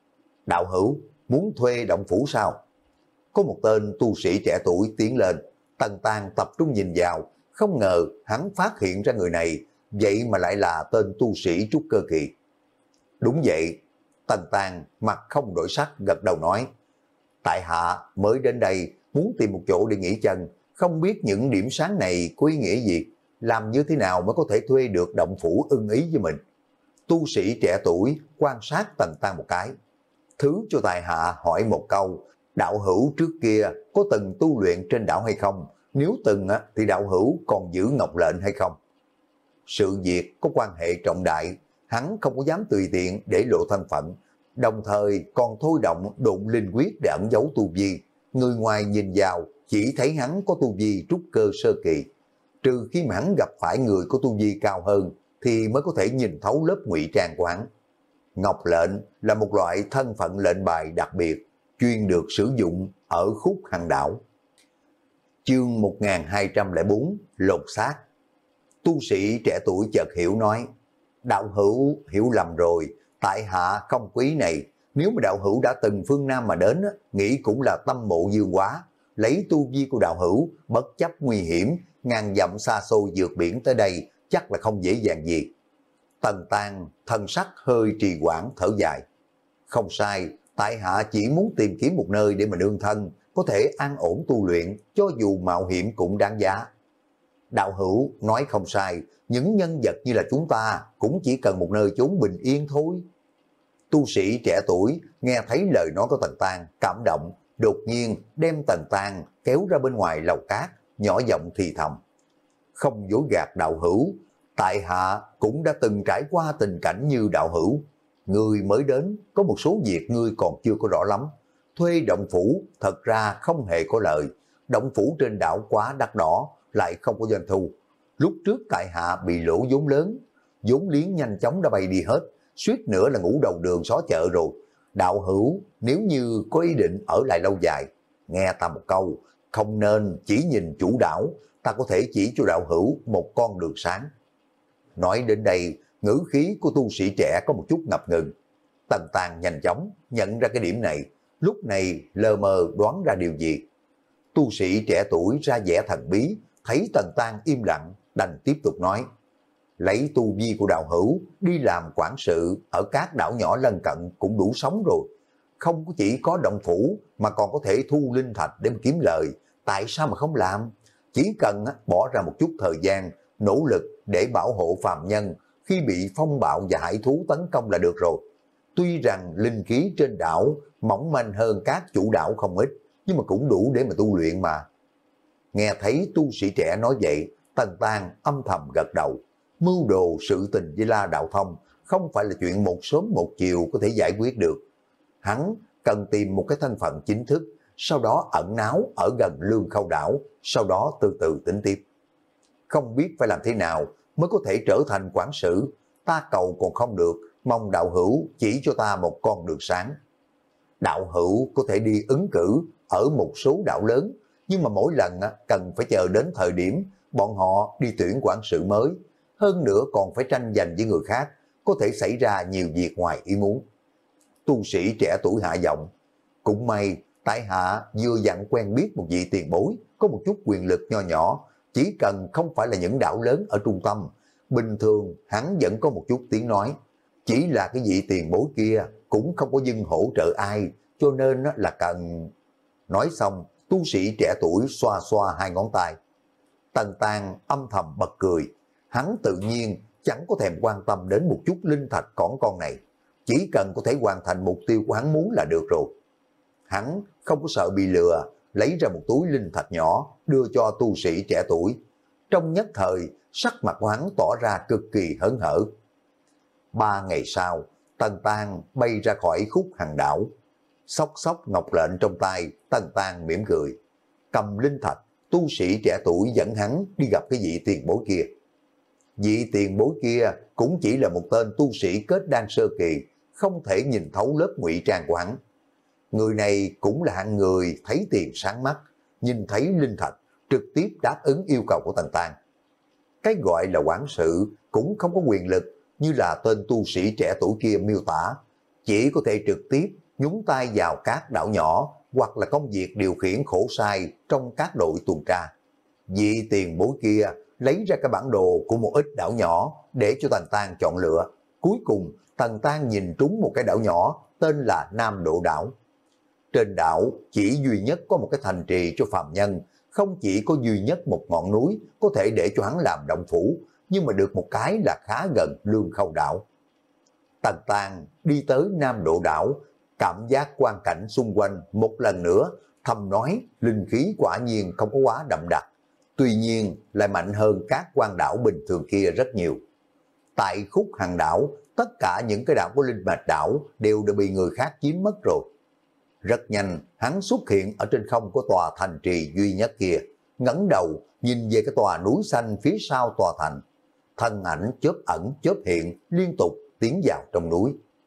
Đạo hữu, muốn thuê động phủ sao? Có một tên tu sĩ trẻ tuổi tiến lên. Tần Tàng tập trung nhìn vào, không ngờ hắn phát hiện ra người này, vậy mà lại là tên tu sĩ trúc cơ kỳ. Đúng vậy, Tần Tàng mặt không đổi sắc gật đầu nói. Tại hạ mới đến đây muốn tìm một chỗ để nghỉ chân, không biết những điểm sáng này có ý nghĩa gì, làm như thế nào mới có thể thuê được động phủ ưng ý với mình. Tu sĩ trẻ tuổi quan sát Tần Tàng một cái. Thứ cho tại hạ hỏi một câu, đạo hữu trước kia có từng tu luyện trên đảo hay không? Nếu từng thì đạo hữu còn giữ ngọc lệnh hay không? Sự việc có quan hệ trọng đại, hắn không có dám tùy tiện để lộ thân phận, đồng thời còn thôi động độn linh quyết để ẩn giấu tu vi. Người ngoài nhìn vào chỉ thấy hắn có tu vi trúc cơ sơ kỳ, trừ khi mà hắn gặp phải người có tu vi cao hơn thì mới có thể nhìn thấu lớp ngụy trang của hắn. Ngọc lệnh là một loại thân phận lệnh bài đặc biệt, chuyên được sử dụng ở khúc Hằng Đảo. Chương một nghìn hai trăm lẻ bốn lột xác. Tu sĩ trẻ tuổi chợt hiểu nói, đạo hữu hiểu lầm rồi, tại hạ không quý này, nếu mà đạo hữu đã từng phương Nam mà đến, nghĩ cũng là tâm mộ dương quá, lấy tu vi của đạo hữu, bất chấp nguy hiểm, ngàn dặm xa xôi vượt biển tới đây, chắc là không dễ dàng gì. Tần Tang thân sắc hơi trì hoãn thở dài. Không sai, tại hạ chỉ muốn tìm kiếm một nơi để mà nương thân, có thể an ổn tu luyện, cho dù mạo hiểm cũng đáng giá. Đạo hữu nói không sai, những nhân vật như là chúng ta cũng chỉ cần một nơi chốn bình yên thôi. Tu sĩ trẻ tuổi nghe thấy lời nói của Tần Tang cảm động, đột nhiên đem Tần Tang kéo ra bên ngoài lầu cát, nhỏ giọng thì thầm. Không dối gạt đạo hữu, tại hạ cũng đã từng trải qua tình cảnh như đạo hữu. Người mới đến, có một số việc ngươi còn chưa có rõ lắm. Thuê động phủ thật ra không hề có lợi. Động phủ trên đảo quá đắt đỏ, lại không có doanh thu. Lúc trước tại hạ bị lỗ vốn lớn, vốn liếng nhanh chóng đã bay đi hết, suýt nữa là ngủ đầu đường xó chợ rồi. Đạo hữu, nếu như có ý định ở lại lâu dài, nghe ta một câu, không nên chỉ nhìn chủ đảo, ta có thể chỉ cho đạo hữu một con đường sáng. Nói đến đây, ngữ khí của tu sĩ trẻ có một chút ngập ngừng. Tần Tang nhanh chóng nhận ra cái điểm này, lúc này lờ mờ đoán ra điều gì. Tu sĩ trẻ tuổi ra vẻ thần bí, thấy Tần Tang im lặng, đành tiếp tục nói. Lấy tu vi của đạo hữu, đi làm quản sự ở các đảo nhỏ lân cận cũng đủ sống rồi. Không có chỉ có động phủ, mà còn có thể thu linh thạch để mà kiếm lời. Tại sao mà không làm? Chỉ cần bỏ ra một chút thời gian, nỗ lực để bảo hộ phàm nhân khi bị phong bạo và hải thú tấn công là được rồi. Tuy rằng linh khí trên đảo mỏng manh hơn các chủ đảo không ít, nhưng mà cũng đủ để mà tu luyện mà. Nghe thấy tu sĩ trẻ nói vậy, Tần Tang âm thầm gật đầu. Mưu đồ sự tình với La Đạo Thông không phải là chuyện một sớm một chiều có thể giải quyết được. Hắn cần tìm một cái thân phận chính thức, sau đó ẩn náu ở gần Lương Khâu đảo, sau đó từ từ tính tiếp. Không biết phải làm thế nào mới có thể trở thành quản sự, ta cầu còn không được, mong đạo hữu chỉ cho ta một con đường sáng. Đạo hữu có thể đi ứng cử ở một số đảo lớn, nhưng mà mỗi lần cần phải chờ đến thời điểm bọn họ đi tuyển quản sự mới, hơn nữa còn phải tranh giành với người khác, có thể xảy ra nhiều việc ngoài ý muốn. Tu sĩ trẻ tuổi hạ giọng, cũng may tại hạ vừa dặn quen biết một vị tiền bối, có một chút quyền lực nho nhỏ, chỉ cần không phải là những đảo lớn ở trung tâm, bình thường hắn vẫn có một chút tiếng nói. Chỉ là cái vị tiền bối kia cũng không có dưng hỗ trợ ai, cho nên là cần... Nói xong, tu sĩ trẻ tuổi xoa xoa hai ngón tay. Tần Tang âm thầm bật cười, hắn tự nhiên chẳng có thèm quan tâm đến một chút linh thạch cỏn con này, chỉ cần có thể hoàn thành mục tiêu của hắn muốn là được rồi. Hắn không có sợ bị lừa, lấy ra một túi linh thạch nhỏ đưa cho tu sĩ trẻ tuổi. Trong nhất thời, sắc mặt của hắn tỏ ra cực kỳ hớn hở. Ba ngày sau, Tần Tang bay ra khỏi khúc Hằng Đảo. Xốc xốc ngọc lệnh trong tay, Tần Tang mỉm cười. Cầm linh thạch, tu sĩ trẻ tuổi dẫn hắn đi gặp cái vị tiền bối kia. Vị tiền bối kia cũng chỉ là một tên tu sĩ kết đan sơ kỳ, không thể nhìn thấu lớp ngụy trang của hắn. Người này cũng là hạng người thấy tiền sáng mắt, nhìn thấy linh thạch, trực tiếp đáp ứng yêu cầu của Tần Tang. Cái gọi là quản sự cũng không có quyền lực như là tên tu sĩ trẻ tuổi kia miêu tả, chỉ có thể trực tiếp nhúng tay vào các đảo nhỏ hoặc là công việc điều khiển khổ sai trong các đội tuần tra. Vị tiền bối kia lấy ra cái bản đồ của một ít đảo nhỏ để cho Tần Tang chọn lựa. Cuối cùng Tần Tang nhìn trúng một cái đảo nhỏ tên là Nam Độ Đảo. Trên đảo chỉ duy nhất có một cái thành trì cho phàm nhân, không chỉ có duy nhất một ngọn núi có thể để cho hắn làm động phủ, nhưng mà được một cái là khá gần Lương Khâu đảo. Tần Tang đi tới Nam Độ Đảo, cảm giác quang cảnh xung quanh một lần nữa, thầm nói linh khí quả nhiên không có quá đậm đặc, tuy nhiên lại mạnh hơn các quang đảo bình thường kia rất nhiều. Tại khúc Hằng Đảo, tất cả những cái đảo của linh mạch đảo đều đã bị người khác chiếm mất rồi. Rất nhanh, hắn xuất hiện ở trên không của tòa thành trì duy nhất kia, ngẩng đầu nhìn về cái tòa núi xanh phía sau tòa thành. Thân ảnh chớp ẩn chớp hiện liên tục tiến vào trong núi.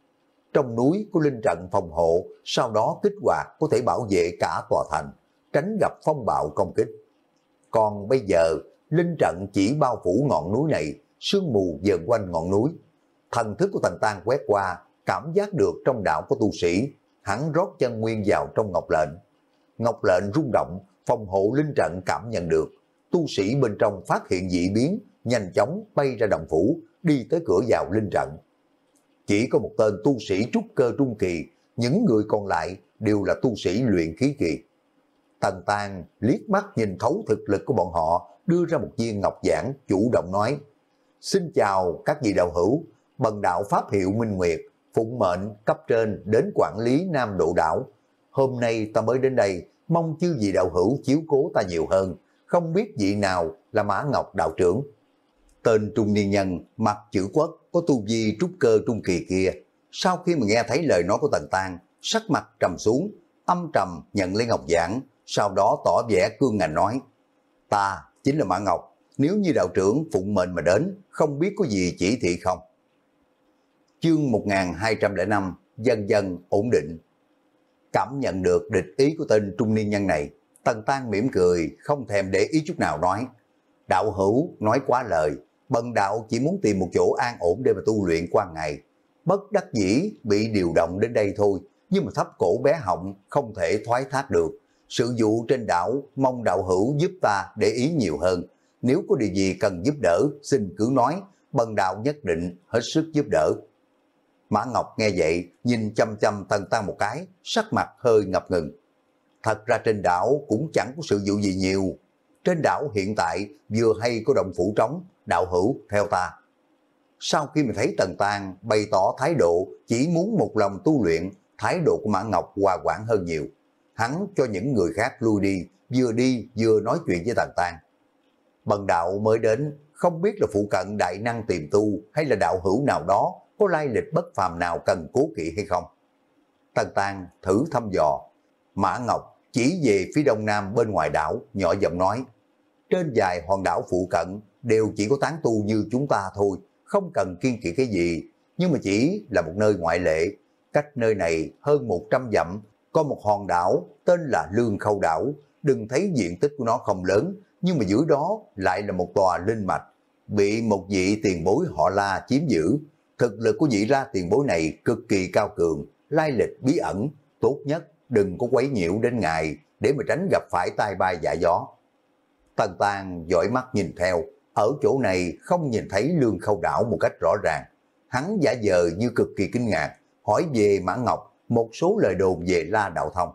Trong núi có linh trận phòng hộ, sau đó kích hoạt có thể bảo vệ cả tòa thành, tránh gặp phong bạo công kích. Còn bây giờ, linh trận chỉ bao phủ ngọn núi này, sương mù dần quanh ngọn núi. Thần thức của Tần Tăng quét qua, cảm giác được trong đạo có tu sĩ, hắn rót chân nguyên vào trong ngọc lệnh. Ngọc lệnh rung động, phòng hộ linh trận cảm nhận được. Tu sĩ bên trong phát hiện dị biến, nhanh chóng bay ra động phủ, đi tới cửa vào linh trận. Chỉ có một tên tu sĩ trúc cơ trung kỳ, những người còn lại đều là tu sĩ luyện khí kỳ. Tần Tăng liếc mắt nhìn thấu thực lực của bọn họ, đưa ra một viên ngọc giản, chủ động nói: xin chào các vị đạo hữu, bần đạo pháp hiệu Minh Nguyệt, phụng mệnh cấp trên đến quản lý Nam Độ đảo. Hôm nay ta mới đến đây, mong chư vị đạo hữu chiếu cố ta nhiều hơn, không biết vị nào là Mã Ngọc đạo trưởng. Tên trung niên nhân mặc chữ quốc có tu vi trúc cơ trung kỳ kia, sau khi mà nghe thấy lời nói của Tần Tăng, sắc mặt trầm xuống, âm trầm nhận lấy ngọc giản, sau đó tỏ vẻ cương ngạnh nói: ta chính là Mã Ngọc, nếu như đạo trưởng phụng mệnh mà đến, không biết có gì chỉ thị không? Chương một nghìn hai trăm lẻ năm, dần dần ổn định. Cảm nhận được địch ý của tên trung niên nhân này, Tần Tăng mỉm cười, không thèm để ý chút nào nói: đạo hữu nói quá lời, bần đạo chỉ muốn tìm một chỗ an ổn để mà tu luyện qua ngày. Bất đắc dĩ bị điều động đến đây thôi, nhưng mà thấp cổ bé họng không thể thoái thác được. Sự vụ trên đảo mong đạo hữu giúp ta để ý nhiều hơn. Nếu có điều gì cần giúp đỡ, xin cứ nói, bần đạo nhất định hết sức giúp đỡ. Mã Ngọc nghe vậy, nhìn chăm chăm Tần Tăng một cái, sắc mặt hơi ngập ngừng. Thật ra trên đảo cũng chẳng có sự vụ gì nhiều. Trên đảo hiện tại vừa hay có động phủ trống, đạo hữu theo ta. Sau khi mà thấy Tần Tăng bày tỏ thái độ chỉ muốn một lòng tu luyện, thái độ của Mã Ngọc hòa quản hơn nhiều. Hắn cho những người khác lui đi, vừa đi vừa nói chuyện với Tần Tăng. Bần đạo mới đến, không biết là phụ cận đại năng tìm tu hay là đạo hữu nào đó có lai lịch bất phàm nào cần cố kỵ hay không? Tần Tăng thử thăm dò. Mã Ngọc chỉ về phía đông nam bên ngoài đảo, nhỏ giọng nói: trên vài hòn đảo phụ cận đều chỉ có tán tu như chúng ta thôi, không cần kiên kỵ cái gì, nhưng mà chỉ là một nơi ngoại lệ. Cách nơi này hơn một trăm dặm, có một hòn đảo tên là Lương Khâu đảo. Đừng thấy diện tích của nó không lớn, nhưng mà dưới đó lại là một tòa linh mạch, bị một vị tiền bối họ La chiếm giữ. Thực lực của vị La tiền bối này cực kỳ cao cường, lai lịch bí ẩn, tốt nhất đừng có quấy nhiễu đến ngài, để mà tránh gặp phải tai bay vạ gió. Tần Tăng dõi mắt nhìn theo, ở chỗ này không nhìn thấy Lương Khâu đảo một cách rõ ràng. Hắn giả vờ như cực kỳ kinh ngạc, hỏi về Mã Ngọc một số lời đồn về La Đạo Thông.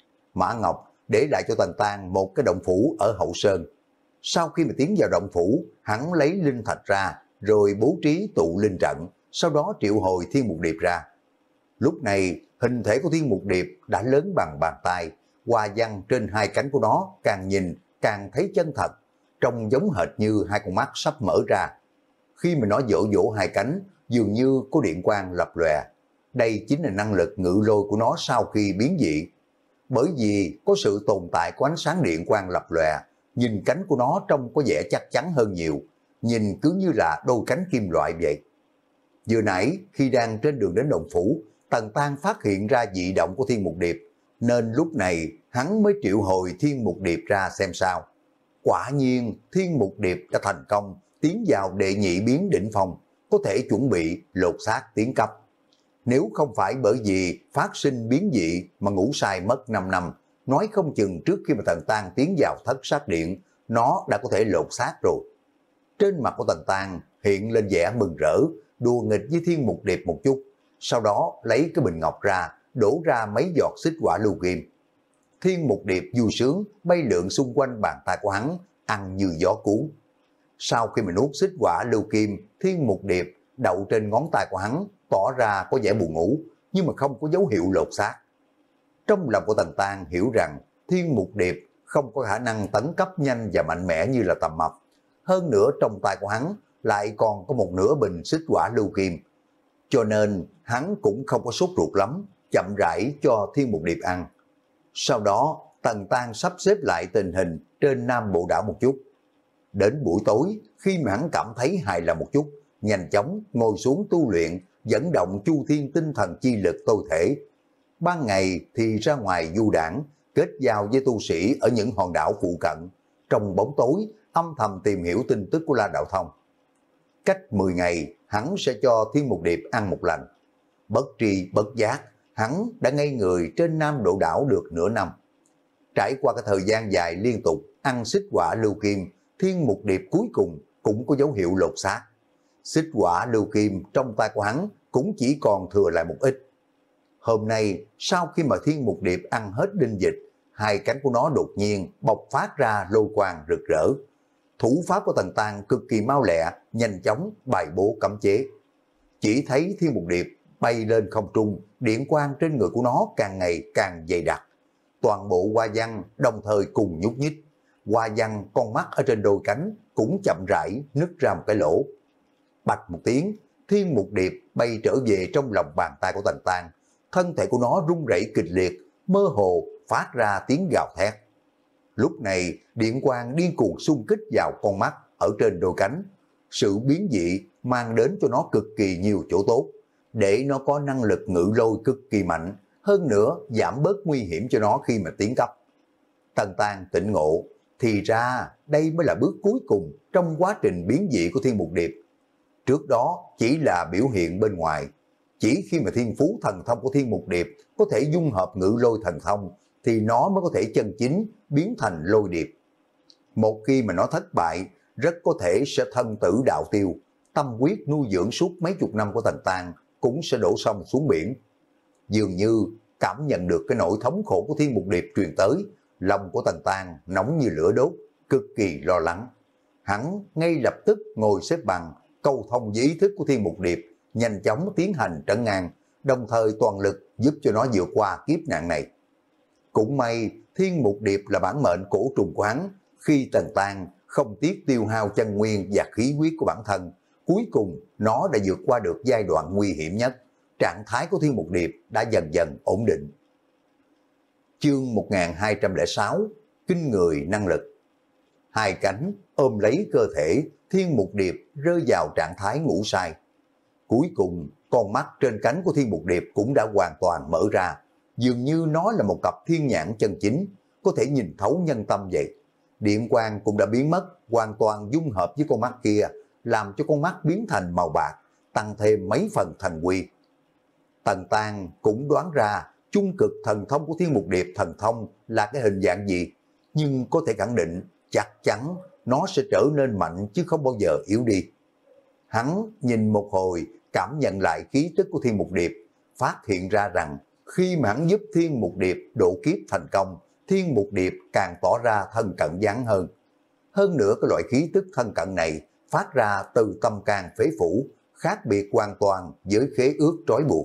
Mã Ngọc để lại cho Tần Tăng một cái động phủ ở Hậu Sơn. Sau khi mà tiến vào động phủ, hắn lấy linh thạch ra, rồi bố trí tụ linh trận, sau đó triệu hồi Thiên Mục Điệp ra. Lúc này, hình thể của Thiên Mục Điệp đã lớn bằng bàn tay, hoa văn trên hai cánh của nó càng nhìn càng thấy chân thật, trông giống hệt như hai con mắt sắp mở ra. Khi mà nó vỗ vỗ hai cánh, dường như có điện quang lập lòe. Đây chính là năng lực ngự lôi của nó sau khi biến dị. Bởi vì có sự tồn tại của ánh sáng điện quang lập lòe, nhìn cánh của nó trông có vẻ chắc chắn hơn nhiều, nhìn cứ như là đôi cánh kim loại vậy. Vừa nãy khi đang trên đường đến động phủ, Tần Tăng phát hiện ra dị động của Thiên Mục Điệp, nên lúc này hắn mới triệu hồi Thiên Mục Điệp ra xem sao. Quả nhiên Thiên Mục Điệp đã thành công tiến vào đệ nhị biến đỉnh phong, có thể chuẩn bị lột xác tiến cấp. Nếu không phải bởi vì phát sinh biến dị mà ngủ sai mất năm năm, nói không chừng trước khi mà Tần Tăng tiến vào thất sát điện, nó đã có thể lột xác rồi. Trên mặt của Tần Tăng hiện lên vẻ mừng rỡ, đùa nghịch với Thiên Mục Điệp một chút, sau đó lấy cái bình ngọc ra, đổ ra mấy giọt xích hỏa lưu kim. Thiên Mục Điệp vui sướng bay lượn xung quanh bàn tay của hắn, ăn như gió cuốn. Sau khi mình nuốt xích hỏa lưu kim, Thiên Mục Điệp đậu trên ngón tay của hắn, tỏ ra có vẻ buồn ngủ, nhưng mà không có dấu hiệu lột xác. Trong lòng của Tần Tăng hiểu rằng Thiên Mục Điệp không có khả năng tấn cấp nhanh và mạnh mẽ như là Tầm Mập. Hơn nữa trong tay của hắn lại còn có một nửa bình xích hỏa lưu kim. Cho nên hắn cũng không có sốt ruột lắm, chậm rãi cho Thiên Mục Điệp ăn. Sau đó Tần Tăng sắp xếp lại tình hình trên Nam Bộ đảo một chút. Đến buổi tối, khi mà hắn cảm thấy hài lòng một chút, nhanh chóng ngồi xuống tu luyện, dẫn động chu thiên tinh thần chi lực tôi thể. Ban ngày thì ra ngoài du đảng, kết giao với tu sĩ ở những hòn đảo phụ cận, trong bóng tối âm thầm tìm hiểu tin tức của La Đạo Thông. Cách mười ngày, hắn sẽ cho Thiên Mục Điệp ăn một lần. Bất tri bất giác, hắn đã ngây người trên Nam Độ Đảo được nửa năm. Trải qua cái thời gian dài liên tục ăn xích quả lưu kim, Thiên Mục Điệp cuối cùng cũng có dấu hiệu lột xác. Xích quả lưu kim trong tay của hắn cũng chỉ còn thừa lại một ít. Hôm nay, sau khi mà Thiên Mục Điệp ăn hết đinh dịch, hai cánh của nó đột nhiên bộc phát ra lôi quang rực rỡ. Thủ pháp của Tần Tang cực kỳ mau lẹ, nhanh chóng bài bố cấm chế. Chỉ thấy Thiên Mục Điệp bay lên không trung, điện quang trên người của nó càng ngày càng dày đặc. Toàn bộ hoa văn đồng thời cùng nhúc nhích. Hoa văn con mắt ở trên đôi cánh cũng chậm rãi nứt ra một cái lỗ. Bạch một tiếng, Thiên Mục Điệp bay trở về trong lòng bàn tay của Tần Tang. Thân thể của nó rung rẩy kịch liệt, mơ hồ phát ra tiếng gào thét. Lúc này, điện quang điên cuồng xung kích vào con mắt ở trên đôi cánh. Sự biến dị mang đến cho nó cực kỳ nhiều chỗ tốt, để nó có năng lực ngự lôi cực kỳ mạnh, hơn nữa giảm bớt nguy hiểm cho nó khi mà tiến cấp. Tần Tang tỉnh ngộ, thì ra đây mới là bước cuối cùng trong quá trình biến dị của Thiên Mục Điệp. Trước đó chỉ là biểu hiện bên ngoài, chỉ khi mà thiên phú thần thông của Thiên Mục Điệp có thể dung hợp ngự lôi thần thông, thì nó mới có thể chân chính biến thành lôi điệp. Một khi mà nó thất bại, rất có thể sẽ thân tử đạo tiêu, tâm quyết nuôi dưỡng suốt mấy chục năm của Tần Tang cũng sẽ đổ sông xuống biển. Dường như cảm nhận được cái nỗi thống khổ của Thiên Mục Điệp truyền tới, lòng của Tần Tang nóng như lửa đốt, cực kỳ lo lắng. Hắn ngay lập tức ngồi xếp bằng, câu thông với ý thức của Thiên Mục Điệp, nhanh chóng tiến hành trấn ngang, đồng thời toàn lực giúp cho nó vượt qua kiếp nạn này. Cũng may Thiên Mục Điệp là bản mệnh cổ trùng quán, khi Tần Tang không tiếc tiêu hao chân nguyên và khí huyết của bản thân, cuối cùng nó đã vượt qua được giai đoạn nguy hiểm nhất. Trạng thái của Thiên Mục Điệp đã dần dần ổn định. Chương một nghìn hai trăm lẻ sáu, Kinh người năng lực. Hai cánh ôm lấy cơ thể, Thiên Mục Điệp rơi vào trạng thái ngủ say. Cuối cùng, con mắt trên cánh của Thiên Mục Điệp cũng đã hoàn toàn mở ra, dường như nó là một cặp thiên nhãn chân chính, có thể nhìn thấu nhân tâm vậy. Điện quang cũng đã biến mất, hoàn toàn dung hợp với con mắt kia, làm cho con mắt biến thành màu bạc, tăng thêm mấy phần thần uy. Tần Tang cũng đoán ra chung cực thần thông của Thiên Mục Điệp thần thông là cái hình dạng gì, nhưng có thể khẳng định chắc chắn nó sẽ trở nên mạnh chứ không bao giờ yếu đi. Hắn nhìn một hồi, cảm nhận lại khí tức của Thiên Mục Điệp, phát hiện ra rằng khi mà hắn giúp Thiên Mục Điệp độ kiếp thành công, Thiên Mục Điệp càng tỏ ra thân cận gián hơn. Hơn nữa cái loại khí tức thân cận này phát ra từ tâm can phế phủ, khác biệt hoàn toàn với khế ước trói buộc.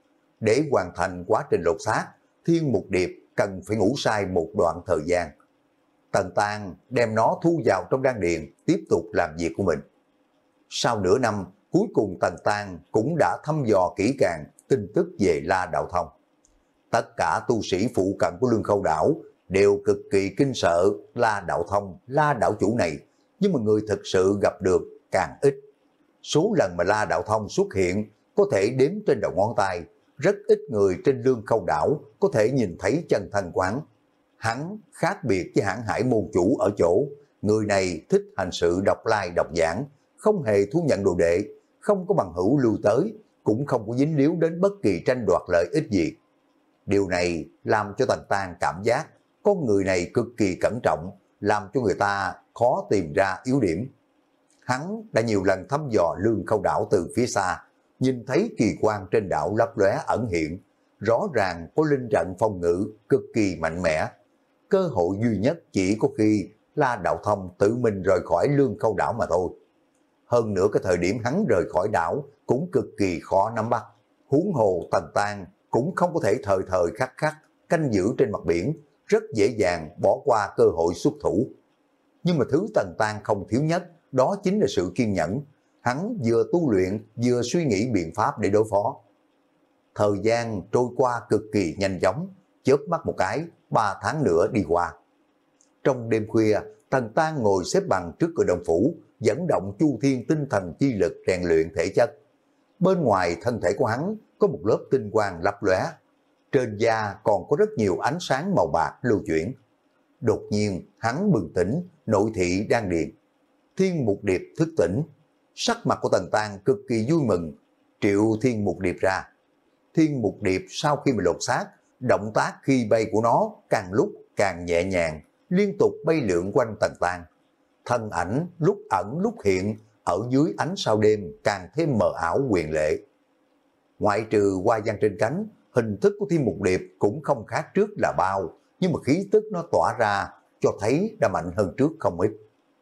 Để hoàn thành quá trình lột xác, Thiên Mục Điệp cần phải ngủ say một đoạn thời gian. Tần Tang đem nó thu vào trong đan điền, tiếp tục làm việc của mình. Sau nửa năm, cuối cùng Tần Tang cũng đã thăm dò kỹ càng tin tức về La Đạo Thông. Tất cả tu sĩ phụ cận của Lương Khâu Đảo đều cực kỳ kinh sợ La Đạo Thông, La Đạo Chủ này, nhưng mà người thực sự gặp được càng ít. Số lần mà La Đạo Thông xuất hiện có thể đếm trên đầu ngón tay, rất ít người trên Lương Khâu Đảo có thể nhìn thấy chân thân quán. Hắn khác biệt với Hãn Hải môn chủ ở chỗ, người này thích hành sự độc lai độc giảng, không hề thu nhận đồ đệ, không có bằng hữu lưu tới, cũng không có dính líu đến bất kỳ tranh đoạt lợi ích gì. Điều này làm cho Tần Tang cảm giác con người này cực kỳ cẩn trọng, làm cho người ta khó tìm ra yếu điểm. Hắn đã nhiều lần thăm dò Lương Khâu Đảo từ phía xa, nhìn thấy kỳ quan trên đảo lấp lóe ẩn hiện, rõ ràng có linh trận phòng ngự cực kỳ mạnh mẽ. Cơ hội duy nhất chỉ có khi La Đạo Thông tự mình rời khỏi Lương Khâu Đảo mà thôi. Hơn nữa cái thời điểm hắn rời khỏi đảo cũng cực kỳ khó nắm bắt. Huống hồ Tần Tang cũng không có thể thời thời khắc khắc canh giữ trên mặt biển, rất dễ dàng bỏ qua cơ hội xuất thủ. Nhưng mà thứ Tần Tang không thiếu nhất, đó chính là sự kiên nhẫn. Hắn vừa tu luyện vừa suy nghĩ biện pháp để đối phó. Thời gian trôi qua cực kỳ nhanh chóng, chớp mắt một cái, ba tháng nữa đi qua. Trong đêm khuya, Tần Tang ngồi xếp bằng trước cửa động phủ, dẫn động chu thiên tinh thần chi lực rèn luyện thể chất. bên ngoài thân thể của hắn có một lớp tinh quang lấp lóe, trên da còn có rất nhiều ánh sáng màu bạc lưu chuyển. Đột nhiên hắn bừng tỉnh, nội thị đang điền. Thiên Mục Điệp thức tỉnh, sắc mặt của Tần Tang cực kỳ vui mừng, triệu Thiên Mục Điệp ra. Thiên Mục Điệp sau khi mà lột xác, động tác khi bay của nó càng lúc càng nhẹ nhàng, liên tục bay lượn quanh Tần Tang. Thân ảnh lúc ẩn lúc hiện, ở dưới ánh sao đêm càng thêm mờ ảo quyền lệ. Ngoại trừ hoa văn trên cánh, hình thức của Thiên Mục Điệp cũng không khác trước là bao, nhưng mà khí tức nó tỏa ra cho thấy đã mạnh hơn trước không ít.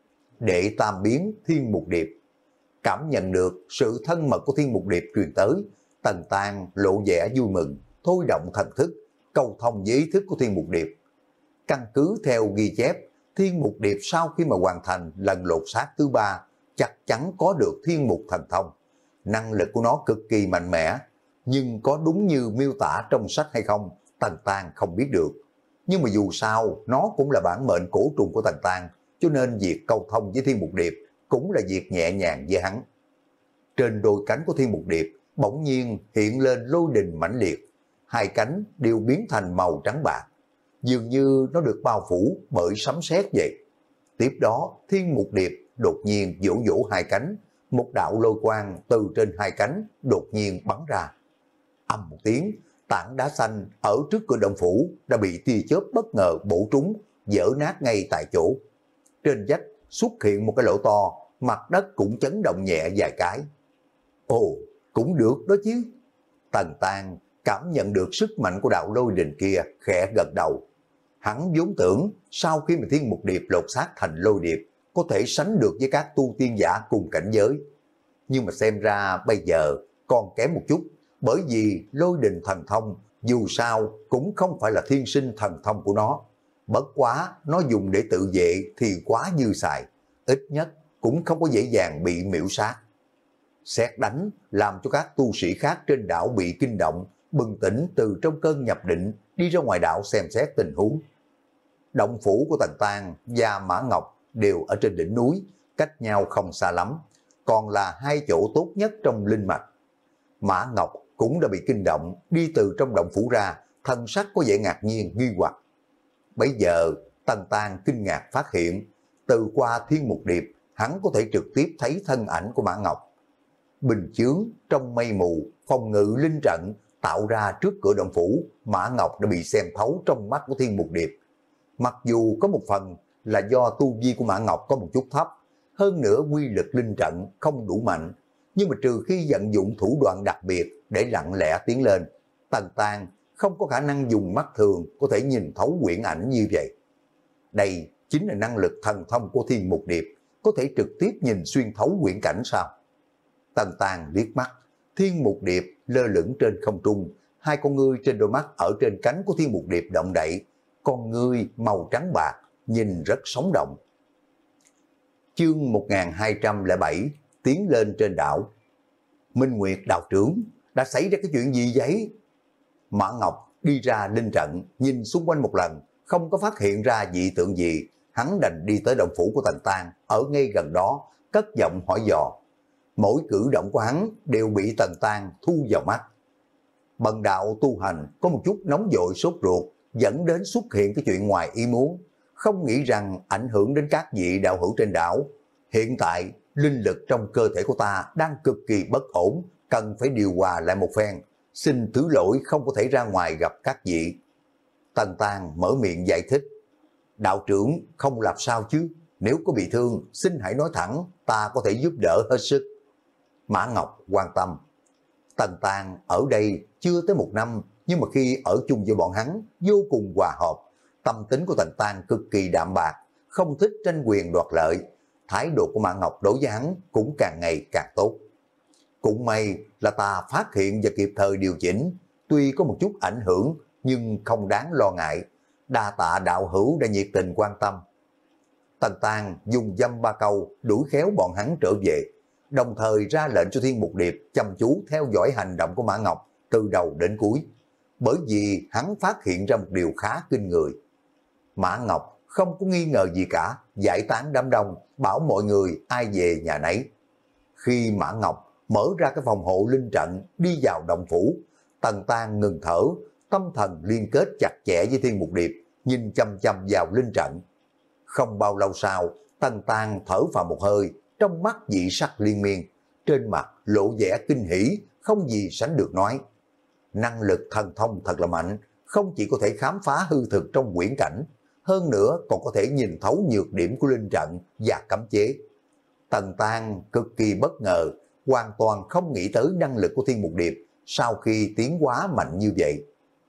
Đệ tam biến Thiên Mục Điệp. Cảm nhận được sự thân mật của Thiên Mục Điệp truyền tới, Tần Tang lộ vẻ vui mừng, thôi động thần thức, cầu thông với ý thức của Thiên Mục Điệp. Căn cứ theo ghi chép, Thiên Mục Điệp sau khi mà hoàn thành lần lột xác thứ ba, chắc chắn có được Thiên Mục Thần Thông. Năng lực của nó cực kỳ mạnh mẽ, nhưng có đúng như miêu tả trong sách hay không, Tần Tang không biết được. Nhưng mà dù sao, nó cũng là bản mệnh cổ trùng của Tần Tang, cho nên việc cầu thông với Thiên Mục Điệp cũng là việc nhẹ nhàng với hắn. Trên đôi cánh của Thiên Mục Điệp bỗng nhiên hiện lên lôi đình mãnh liệt, hai cánh đều biến thành màu trắng bạc, dường như nó được bao phủ bởi sấm sét vậy. Tiếp đó Thiên Mục Điệp đột nhiên vỗ vỗ hai cánh, một đạo lôi quang từ trên hai cánh đột nhiên bắn ra. Âm một tiếng, tảng đá xanh ở trước cửa động phủ đã bị tia chớp bất ngờ bổ trúng, vỡ nát ngay tại chỗ. Trên vách xuất hiện một cái lỗ to, mặt đất cũng chấn động nhẹ vài cái. Ồ, cũng được đó chứ. Tần Tang cảm nhận được sức mạnh của đạo lôi đình kia, khẽ gật đầu. Hắn vốn tưởng sau khi mà Thiên Mục Điệp lột xác thành lôi điệp, có thể sánh được với các tu tiên giả cùng cảnh giới. Nhưng mà xem ra bây giờ còn kém một chút, bởi vì lôi đình thần thông dù sao cũng không phải là thiên sinh thần thông của nó. Bất quá nó dùng để tự vệ thì quá dư xài, ít nhất cũng không có dễ dàng bị miễu sát. Sét đánh làm cho các tu sĩ khác trên đảo bị kinh động, bừng tỉnh từ trong cơn nhập định, đi ra ngoài đảo xem xét tình huống. Động phủ của Tần Tang và Mã Ngọc đều ở trên đỉnh núi, cách nhau không xa lắm, còn là hai chỗ tốt nhất trong linh mạch. Mã Ngọc cũng đã bị kinh động, đi từ trong động phủ ra, thân sắc có vẻ ngạc nhiên nghi hoặc. Bây giờ Tần Tang kinh ngạc phát hiện, từ qua Thiên Mục Điệp, hắn có thể trực tiếp thấy thân ảnh của Mã Ngọc. Bình chướng trong mây mù, phòng ngự linh trận tạo ra trước cửa động phủ, Mã Ngọc đã bị xem thấu trong mắt của Thiên Mục Điệp. Mặc dù có một phần là do tu vi của Mã Ngọc có một chút thấp, hơn nữa quy lực linh trận không đủ mạnh, nhưng mà trừ khi vận dụng thủ đoạn đặc biệt để lặng lẽ tiến lên, Tần Tang không có khả năng dùng mắt thường có thể nhìn thấu quyển ảnh như vậy. Đây chính là năng lực thần thông của Thiên Mục Điệp, có thể trực tiếp nhìn xuyên thấu quyển cảnh sao? Tần Tang liếc mắt, Thiên Mục Điệp lơ lửng trên không trung, hai con ngươi trên đôi mắt ở trên cánh của Thiên Mục Điệp động đậy, con ngươi màu trắng bạc, nhìn rất sống động. Chương một nghìn hai trăm lẻ bảy, tiến lên trên đảo. Minh Nguyệt đạo trưởng, đã xảy ra cái chuyện gì vậy? Mã Ngọc đi ra linh trận, nhìn xung quanh một lần, không có phát hiện ra dị tượng gì, hắn đành đi tới động phủ của Tần Tang, ở ngay gần đó, cất giọng hỏi dò. Mỗi cử động của hắn đều bị Tần Tang thu vào mắt. Bần đạo tu hành có một chút nóng vội sốt ruột, dẫn đến xuất hiện cái chuyện ngoài ý muốn, không nghĩ rằng ảnh hưởng đến các vị đạo hữu trên đảo. Hiện tại, linh lực trong cơ thể của ta đang cực kỳ bất ổn, cần phải điều hòa lại một phen, xin thứ lỗi không có thể ra ngoài gặp các vị. Tần Tang mở miệng giải thích. Đạo trưởng không làm sao chứ, nếu có bị thương, xin hãy nói thẳng, ta có thể giúp đỡ hết sức. Mã Ngọc quan tâm. Tần Tang ở đây chưa tới một năm, nhưng mà khi ở chung với bọn hắn, vô cùng hòa hợp. Tâm tính của Tần Tang cực kỳ đạm bạc, không thích tranh quyền đoạt lợi. Thái độ của Mã Ngọc đối với hắn cũng càng ngày càng tốt. Cũng may là ta phát hiện và kịp thời điều chỉnh, tuy có một chút ảnh hưởng, nhưng không đáng lo ngại. Đa tạ đạo hữu đã nhiệt tình quan tâm. Tần Tang dùng dăm ba câu đuổi khéo bọn hắn trở về, đồng thời ra lệnh cho Thiên Mục Điệp chăm chú theo dõi hành động của Mã Ngọc từ đầu đến cuối, bởi vì hắn phát hiện ra một điều khá kinh người. Mã Ngọc không có nghi ngờ gì cả, giải tán đám đông, bảo mọi người ai về nhà nấy. Khi Mã Ngọc mở ra cái phòng hộ linh trận đi vào động phủ. Tần Tang ngừng thở, tâm thần liên kết chặt chẽ với Thiên Mục Điệp, nhìn chăm chăm vào linh trận. Không bao lâu sau, Tần Tang thở vào một hơi, trong mắt dị sắc liên miên, trên mặt lộ vẻ kinh hỉ, không gì sánh được nói. Năng lực thần thông thật là mạnh, không chỉ có thể khám phá hư thực trong quyển cảnh, hơn nữa còn có thể nhìn thấu nhược điểm của linh trận và cấm chế. Tần Tang cực kỳ bất ngờ, hoàn toàn không nghĩ tới năng lực của Thiên Mục Điệp sau khi tiến hóa mạnh như vậy.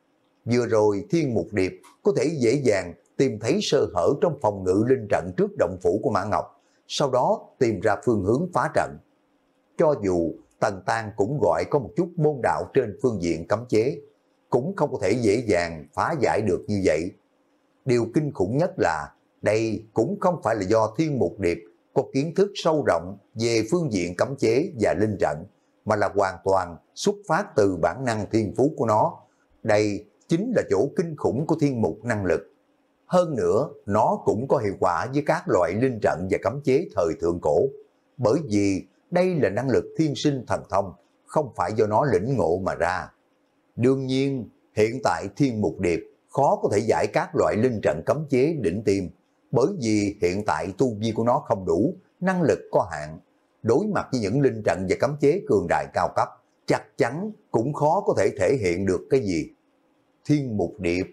Vừa rồi Thiên Mục Điệp có thể dễ dàng tìm thấy sơ hở trong phòng ngự linh trận trước động phủ của Mã Ngọc, sau đó tìm ra phương hướng phá trận. Cho dù Tần Tang cũng gọi có một chút môn đạo trên phương diện cấm chế, cũng không có thể dễ dàng phá giải được như vậy. Điều kinh khủng nhất là đây cũng không phải là do Thiên Mục Điệp có kiến thức sâu rộng về phương diện cấm chế và linh trận, mà là hoàn toàn xuất phát từ bản năng thiên phú của nó. Đây chính là chỗ kinh khủng của thiên mục năng lực. Hơn nữa, nó cũng có hiệu quả với các loại linh trận và cấm chế thời thượng cổ. Bởi vì đây là năng lực thiên sinh thần thông, không phải do nó lĩnh ngộ mà ra. Đương nhiên, hiện tại Thiên Mục Điệp khó có thể giải các loại linh trận cấm chế đỉnh tiêm, bởi vì hiện tại tu vi của nó không đủ, năng lực có hạn. Đối mặt với những linh trận và cấm chế cường đại cao cấp, chắc chắn cũng khó có thể thể hiện được cái gì. Thiên Mục Điệp,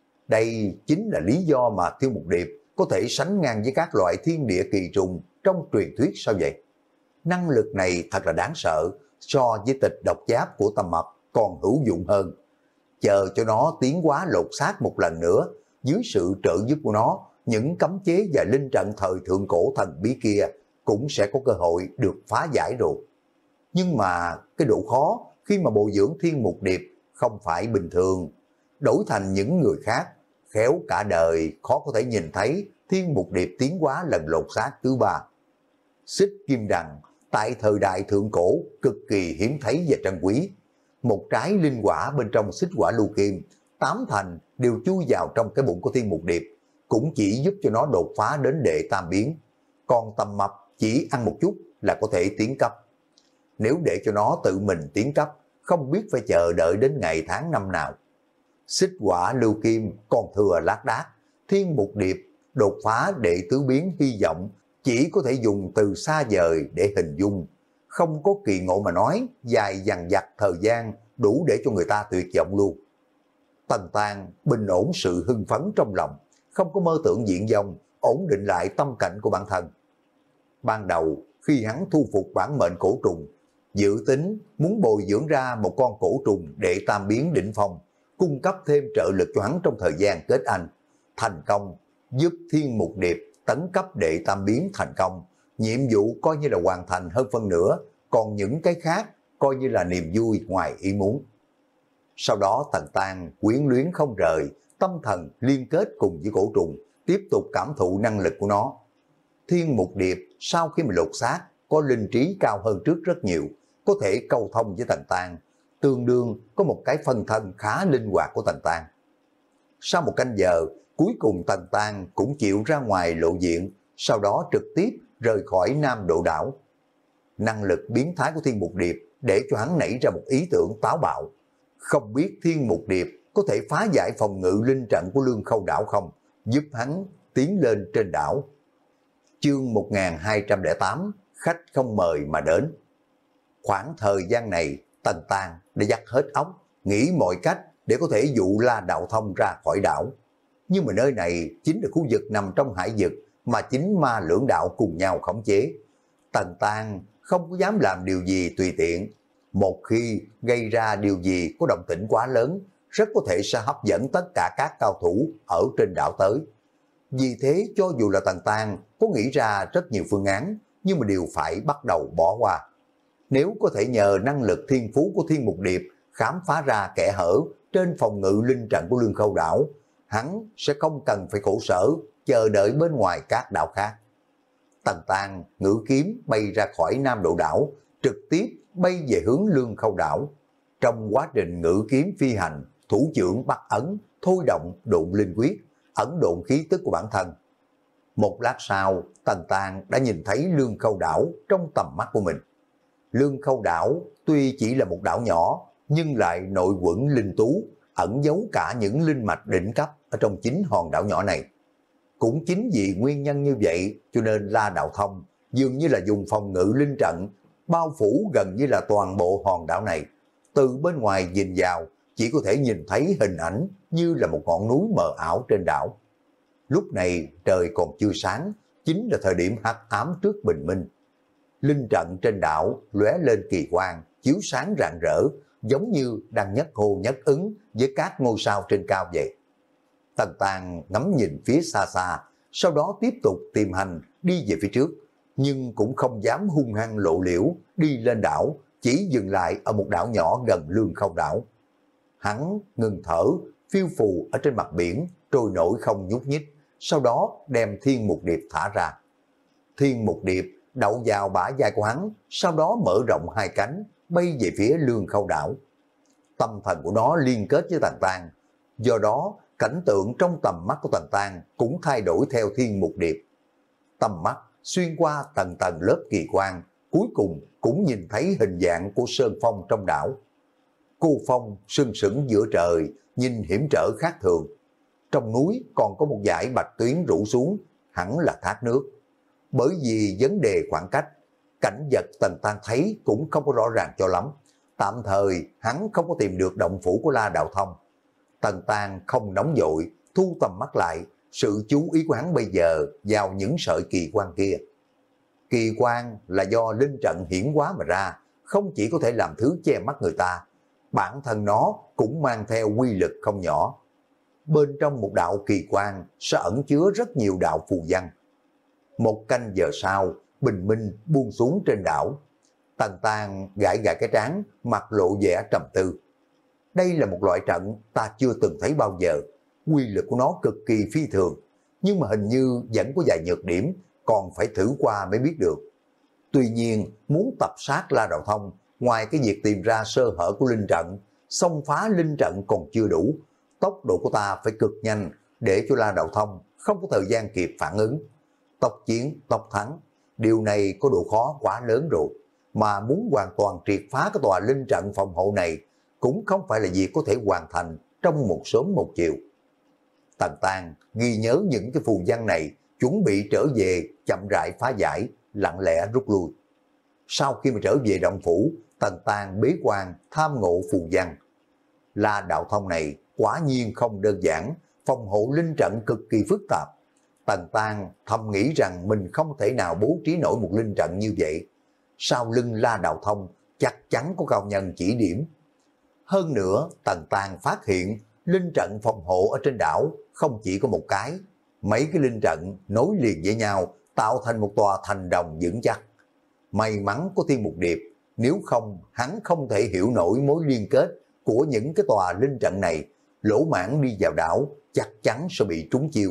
đây chính là lý do mà Thiên Mục Điệp có thể sánh ngang với các loại thiên địa kỳ trùng trong truyền thuyết sao vậy? Năng lực này thật là đáng sợ, so với tịch độc giáp của Tâm Mập còn hữu dụng hơn. Chờ cho nó tiến hóa lột xác một lần nữa, dưới sự trợ giúp của nó, những cấm chế và linh trận thời thượng cổ thần bí kia cũng sẽ có cơ hội được phá giải rồi. Nhưng mà cái độ khó khi mà bồi dưỡng Thiên Mục Điệp không phải bình thường. Đổi thành những người khác, khéo cả đời khó có thể nhìn thấy Thiên Mục Điệp tiến hóa lần lột xác thứ ba. Xích kim đằng tại thời đại thượng cổ cực kỳ hiếm thấy và trân quý. Một trái linh quả bên trong xích quả lưu kim, tám thành đều chui vào trong cái bụng của Thiên Mục Điệp, cũng chỉ giúp cho nó đột phá đến đệ tam biến. Còn Tâm Mập chỉ ăn một chút là có thể tiến cấp. Nếu để cho nó tự mình tiến cấp, không biết phải chờ đợi đến ngày tháng năm nào. Xích quả lưu kim còn thừa lác đác, Thiên Mục Điệp đột phá đệ tứ biến hy vọng chỉ có thể dùng từ xa vời để hình dung. Không có kỳ ngộ mà nói, dài dằng dặc thời gian đủ để cho người ta tuyệt vọng luôn. Tần Tang bình ổn sự hưng phấn trong lòng, không có mơ tưởng diễn vong, ổn định lại tâm cảnh của bản thân. Ban đầu khi hắn thu phục bản mệnh cổ trùng, dự tính muốn bồi dưỡng ra một con cổ trùng đệ tam biến đỉnh phong, cung cấp thêm trợ lực cho hắn trong thời gian kết anh. Thành công, giúp Thiên Mục Điệp tấn cấp đệ tam biến thành công, nhiệm vụ coi như là hoàn thành hơn phân nửa, còn những cái khác coi như là niềm vui ngoài ý muốn. Sau đó Tần Tang quyến luyến không rời, tâm thần liên kết cùng với cổ trùng, tiếp tục cảm thụ năng lực của nó. Thiên Mục Điệp sau khi mà lột xác có linh trí cao hơn trước rất nhiều, có thể câu thông với Tần Tang, tương đương có một cái phân thân khá linh hoạt của Tần Tang. Sau một canh giờ, cuối cùng Tần Tang cũng chịu ra ngoài lộ diện, sau đó trực tiếp rời khỏi Nam Độ Đảo. Năng lực biến thái của Thiên Mục Điệp để cho hắn nảy ra một ý tưởng táo bạo. Không biết Thiên Mục Điệp có thể phá giải phòng ngự linh trận của Lương Khâu Đảo không, giúp hắn tiến lên trên đảo. Chương một nghìn hai trăm lẻ tám, khách không mời mà đến. Khoảng thời gian này, Tần Tang đã dắt hết óc, nghĩ mọi cách để có thể dụ La Đạo Thông ra khỏi đảo. Nhưng mà nơi này chính là khu vực nằm trong hải vực mà chính ma lưỡng đạo cùng nhau khống chế. Tần Tang không có dám làm điều gì tùy tiện. Một khi gây ra điều gì có động tĩnh quá lớn, rất có thể sẽ hấp dẫn tất cả các cao thủ ở trên đảo tới. Vì thế cho dù là Tần Tang có nghĩ ra rất nhiều phương án, nhưng mà đều phải bắt đầu bỏ qua. Nếu có thể nhờ năng lực thiên phú của Thiên Mục Điệp khám phá ra kẽ hở trên phòng ngự linh trận của Lương Khâu Đảo, hắn sẽ không cần phải khổ sở chờ đợi bên ngoài các đảo khác. Tần Tang ngự kiếm bay ra khỏi Nam Độ Đảo, trực tiếp bay về hướng Lương Khâu Đảo. Trong quá trình ngự kiếm phi hành, thủ trưởng bắt ấn, thôi động độn linh quyết, ẩn độn khí tức của bản thân. Một lát sau, Tần Tang đã nhìn thấy Lương Khâu Đảo trong tầm mắt của mình. Lương Khâu đảo tuy chỉ là một đảo nhỏ, nhưng lại nội quẩn linh tú, ẩn giấu cả những linh mạch đỉnh cấp ở trong chính hòn đảo nhỏ này. Cũng chính vì nguyên nhân như vậy cho nên La Đạo Thông dường như là dùng phòng ngự linh trận bao phủ gần như là toàn bộ hòn đảo này. Từ bên ngoài nhìn vào chỉ có thể nhìn thấy hình ảnh như là một ngọn núi mờ ảo trên đảo. Lúc này trời còn chưa sáng, chính là thời điểm hắc ám trước bình minh. Linh trận trên đảo lóe lên kỳ quang, chiếu sáng rạng rỡ, giống như đang nhất hô nhất ứng với các ngôi sao trên cao vậy. Tần Tàng ngắm nhìn phía xa xa, sau đó tiếp tục tìm hành đi về phía trước, nhưng cũng không dám hung hăng lộ liễu đi lên đảo, chỉ dừng lại ở một đảo nhỏ gần Lương Khâu đảo. Hắn ngừng thở, phiêu phù ở trên mặt biển, trôi nổi không nhúc nhích, sau đó đem Thiên Mục Điệp thả ra. Thiên Mục Điệp đậu vào bả vai của hắn, sau đó mở rộng hai cánh, bay về phía Lương Khâu đảo. Tâm thần của nó liên kết với Tần Tàng, do đó cảnh tượng trong tầm mắt của Tần Tàng cũng thay đổi theo Thiên Mục Điệp. Tầm mắt xuyên qua tầng tầng lớp kỳ quan, cuối cùng cũng nhìn thấy hình dạng của Sơn Phong trong đảo. Cô Phong sừng sững giữa trời, nhìn hiểm trở khác thường. Trong núi còn có một dải bạch tuyến rủ xuống, hẳn là thác nước. Bởi vì vấn đề khoảng cách, cảnh vật Tần Tàng thấy cũng không có rõ ràng cho lắm. Tạm thời hắn không có tìm được động phủ của La Đạo Thông. Tần Tàng không nóng vội, thu tầm mắt lại, sự chú ý của hắn bây giờ vào những sợi kỳ quan kia. Kỳ quan là do linh trận hiển hóa mà ra, không chỉ có thể làm thứ che mắt người ta, bản thân nó cũng mang theo quy lực không nhỏ. Bên trong một đạo kỳ quan sẽ ẩn chứa rất nhiều đạo phù văn. Một canh giờ sau, bình minh buông xuống trên đảo. Tần Tàng gãi gãi cái trán, mặt lộ vẻ trầm tư. Đây là một loại trận ta chưa từng thấy bao giờ, quy lực của nó cực kỳ phi thường, nhưng mà hình như vẫn có vài nhược điểm, còn phải thử qua mới biết được. Tuy nhiên, muốn tập sát La Đạo Thông, ngoài cái việc tìm ra sơ hở của linh trận, xông phá linh trận còn chưa đủ. Tốc độ của ta phải cực nhanh, để cho La Đạo Thông không có thời gian kịp phản ứng. Tốc chiến, tốc thắng, điều này có độ khó quá lớn rồi, mà muốn hoàn toàn triệt phá cái tòa linh trận phòng hộ này, cũng không phải là việc có thể hoàn thành trong một sớm một chiều. Tần Tàng ghi nhớ những cái phù văn này, chuẩn bị trở về chậm rãi phá giải, lặng lẽ rút lui. Sau khi mà trở về động phủ, Tần Tàng bế quan tham ngộ phù văn. La Đạo Thông này quả nhiên không đơn giản, phòng hộ linh trận cực kỳ phức tạp. Tần Tàng thầm nghĩ rằng mình không thể nào bố trí nổi một linh trận như vậy. Sau lưng La Đạo Thông chắc chắn có cao nhân chỉ điểm. Hơn nữa, Tần Tàng phát hiện linh trận phòng hộ ở trên đảo không chỉ có một cái, mấy cái linh trận nối liền với nhau tạo thành một tòa thành đồng vững chắc. May mắn có Thiên Mục Điệp, nếu không hắn không thể hiểu nổi mối liên kết của những cái tòa linh trận này, lỗ mãng đi vào đảo chắc chắn sẽ bị trúng chiêu.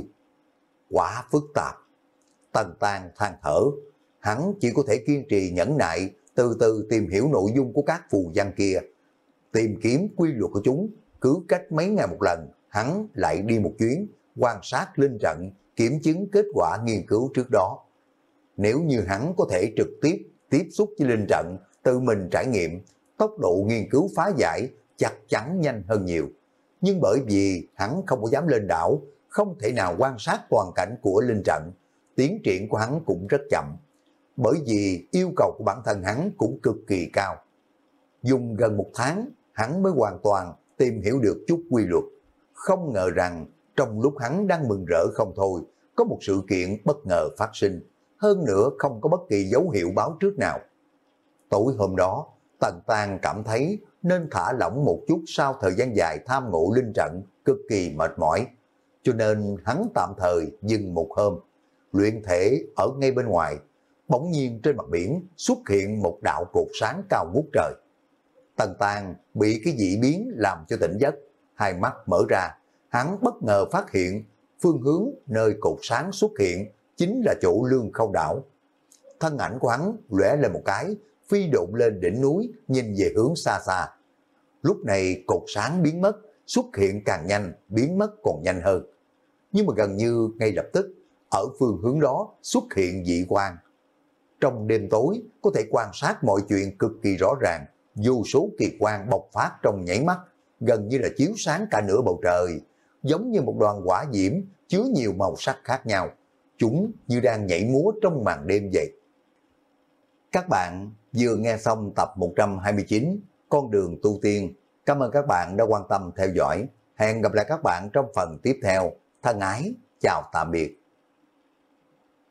Quá phức tạp. Tần Tàng than thở, hắn chỉ có thể kiên trì nhẫn nại, từ từ tìm hiểu nội dung của các phù văn kia, tìm kiếm quy luật của chúng. Cứ cách mấy ngày một lần, hắn lại đi một chuyến, quan sát linh trận, kiểm chứng kết quả nghiên cứu trước đó. Nếu như hắn có thể trực tiếp tiếp xúc với linh trận, tự mình trải nghiệm, tốc độ nghiên cứu phá giải chắc chắn nhanh hơn nhiều. Nhưng bởi vì hắn không có dám lên đảo, không thể nào quan sát toàn cảnh của linh trận, tiến triển của hắn cũng rất chậm. Bởi vì yêu cầu của bản thân hắn cũng cực kỳ cao. Dùng gần một tháng, hắn mới hoàn toàn tìm hiểu được chút quy luật. Không ngờ rằng trong lúc hắn đang mừng rỡ không thôi, có một sự kiện bất ngờ phát sinh, hơn nữa không có bất kỳ dấu hiệu báo trước nào. Tối hôm đó, Tần Tàng cảm thấy nên thả lỏng một chút sau thời gian dài tham ngộ linh trận, cực kỳ mệt mỏi. Cho nên hắn tạm thời dừng một hôm, luyện thể ở ngay bên ngoài. Bỗng nhiên trên mặt biển xuất hiện một đạo cột sáng cao ngút trời. Tần Tàng bị cái dị biến làm cho tỉnh giấc, hai mắt mở ra, hắn bất ngờ phát hiện phương hướng nơi cột sáng xuất hiện chính là chỗ Lương Khâu đảo. Thân ảnh của hắn lóe lên một cái, phi độn lên đỉnh núi, nhìn về hướng xa xa. Lúc này cột sáng biến mất, xuất hiện càng nhanh, biến mất còn nhanh hơn. Nhưng mà gần như ngay lập tức, ở phương hướng đó xuất hiện dị quang. Trong đêm tối có thể quan sát mọi chuyện cực kỳ rõ ràng, vô số kỳ quan bộc phát trong nhảy mắt, gần như là chiếu sáng cả nửa bầu trời, giống như một đoàn hỏa diễm chứa nhiều màu sắc khác nhau. Chúng như đang nhảy múa trong màn đêm vậy. Các bạn vừa nghe xong tập một trăm hai mươi chín Con đường tu tiên. Cảm ơn các bạn đã quan tâm theo dõi. Hẹn gặp lại các bạn trong phần tiếp theo. Thân ái, chào tạm biệt.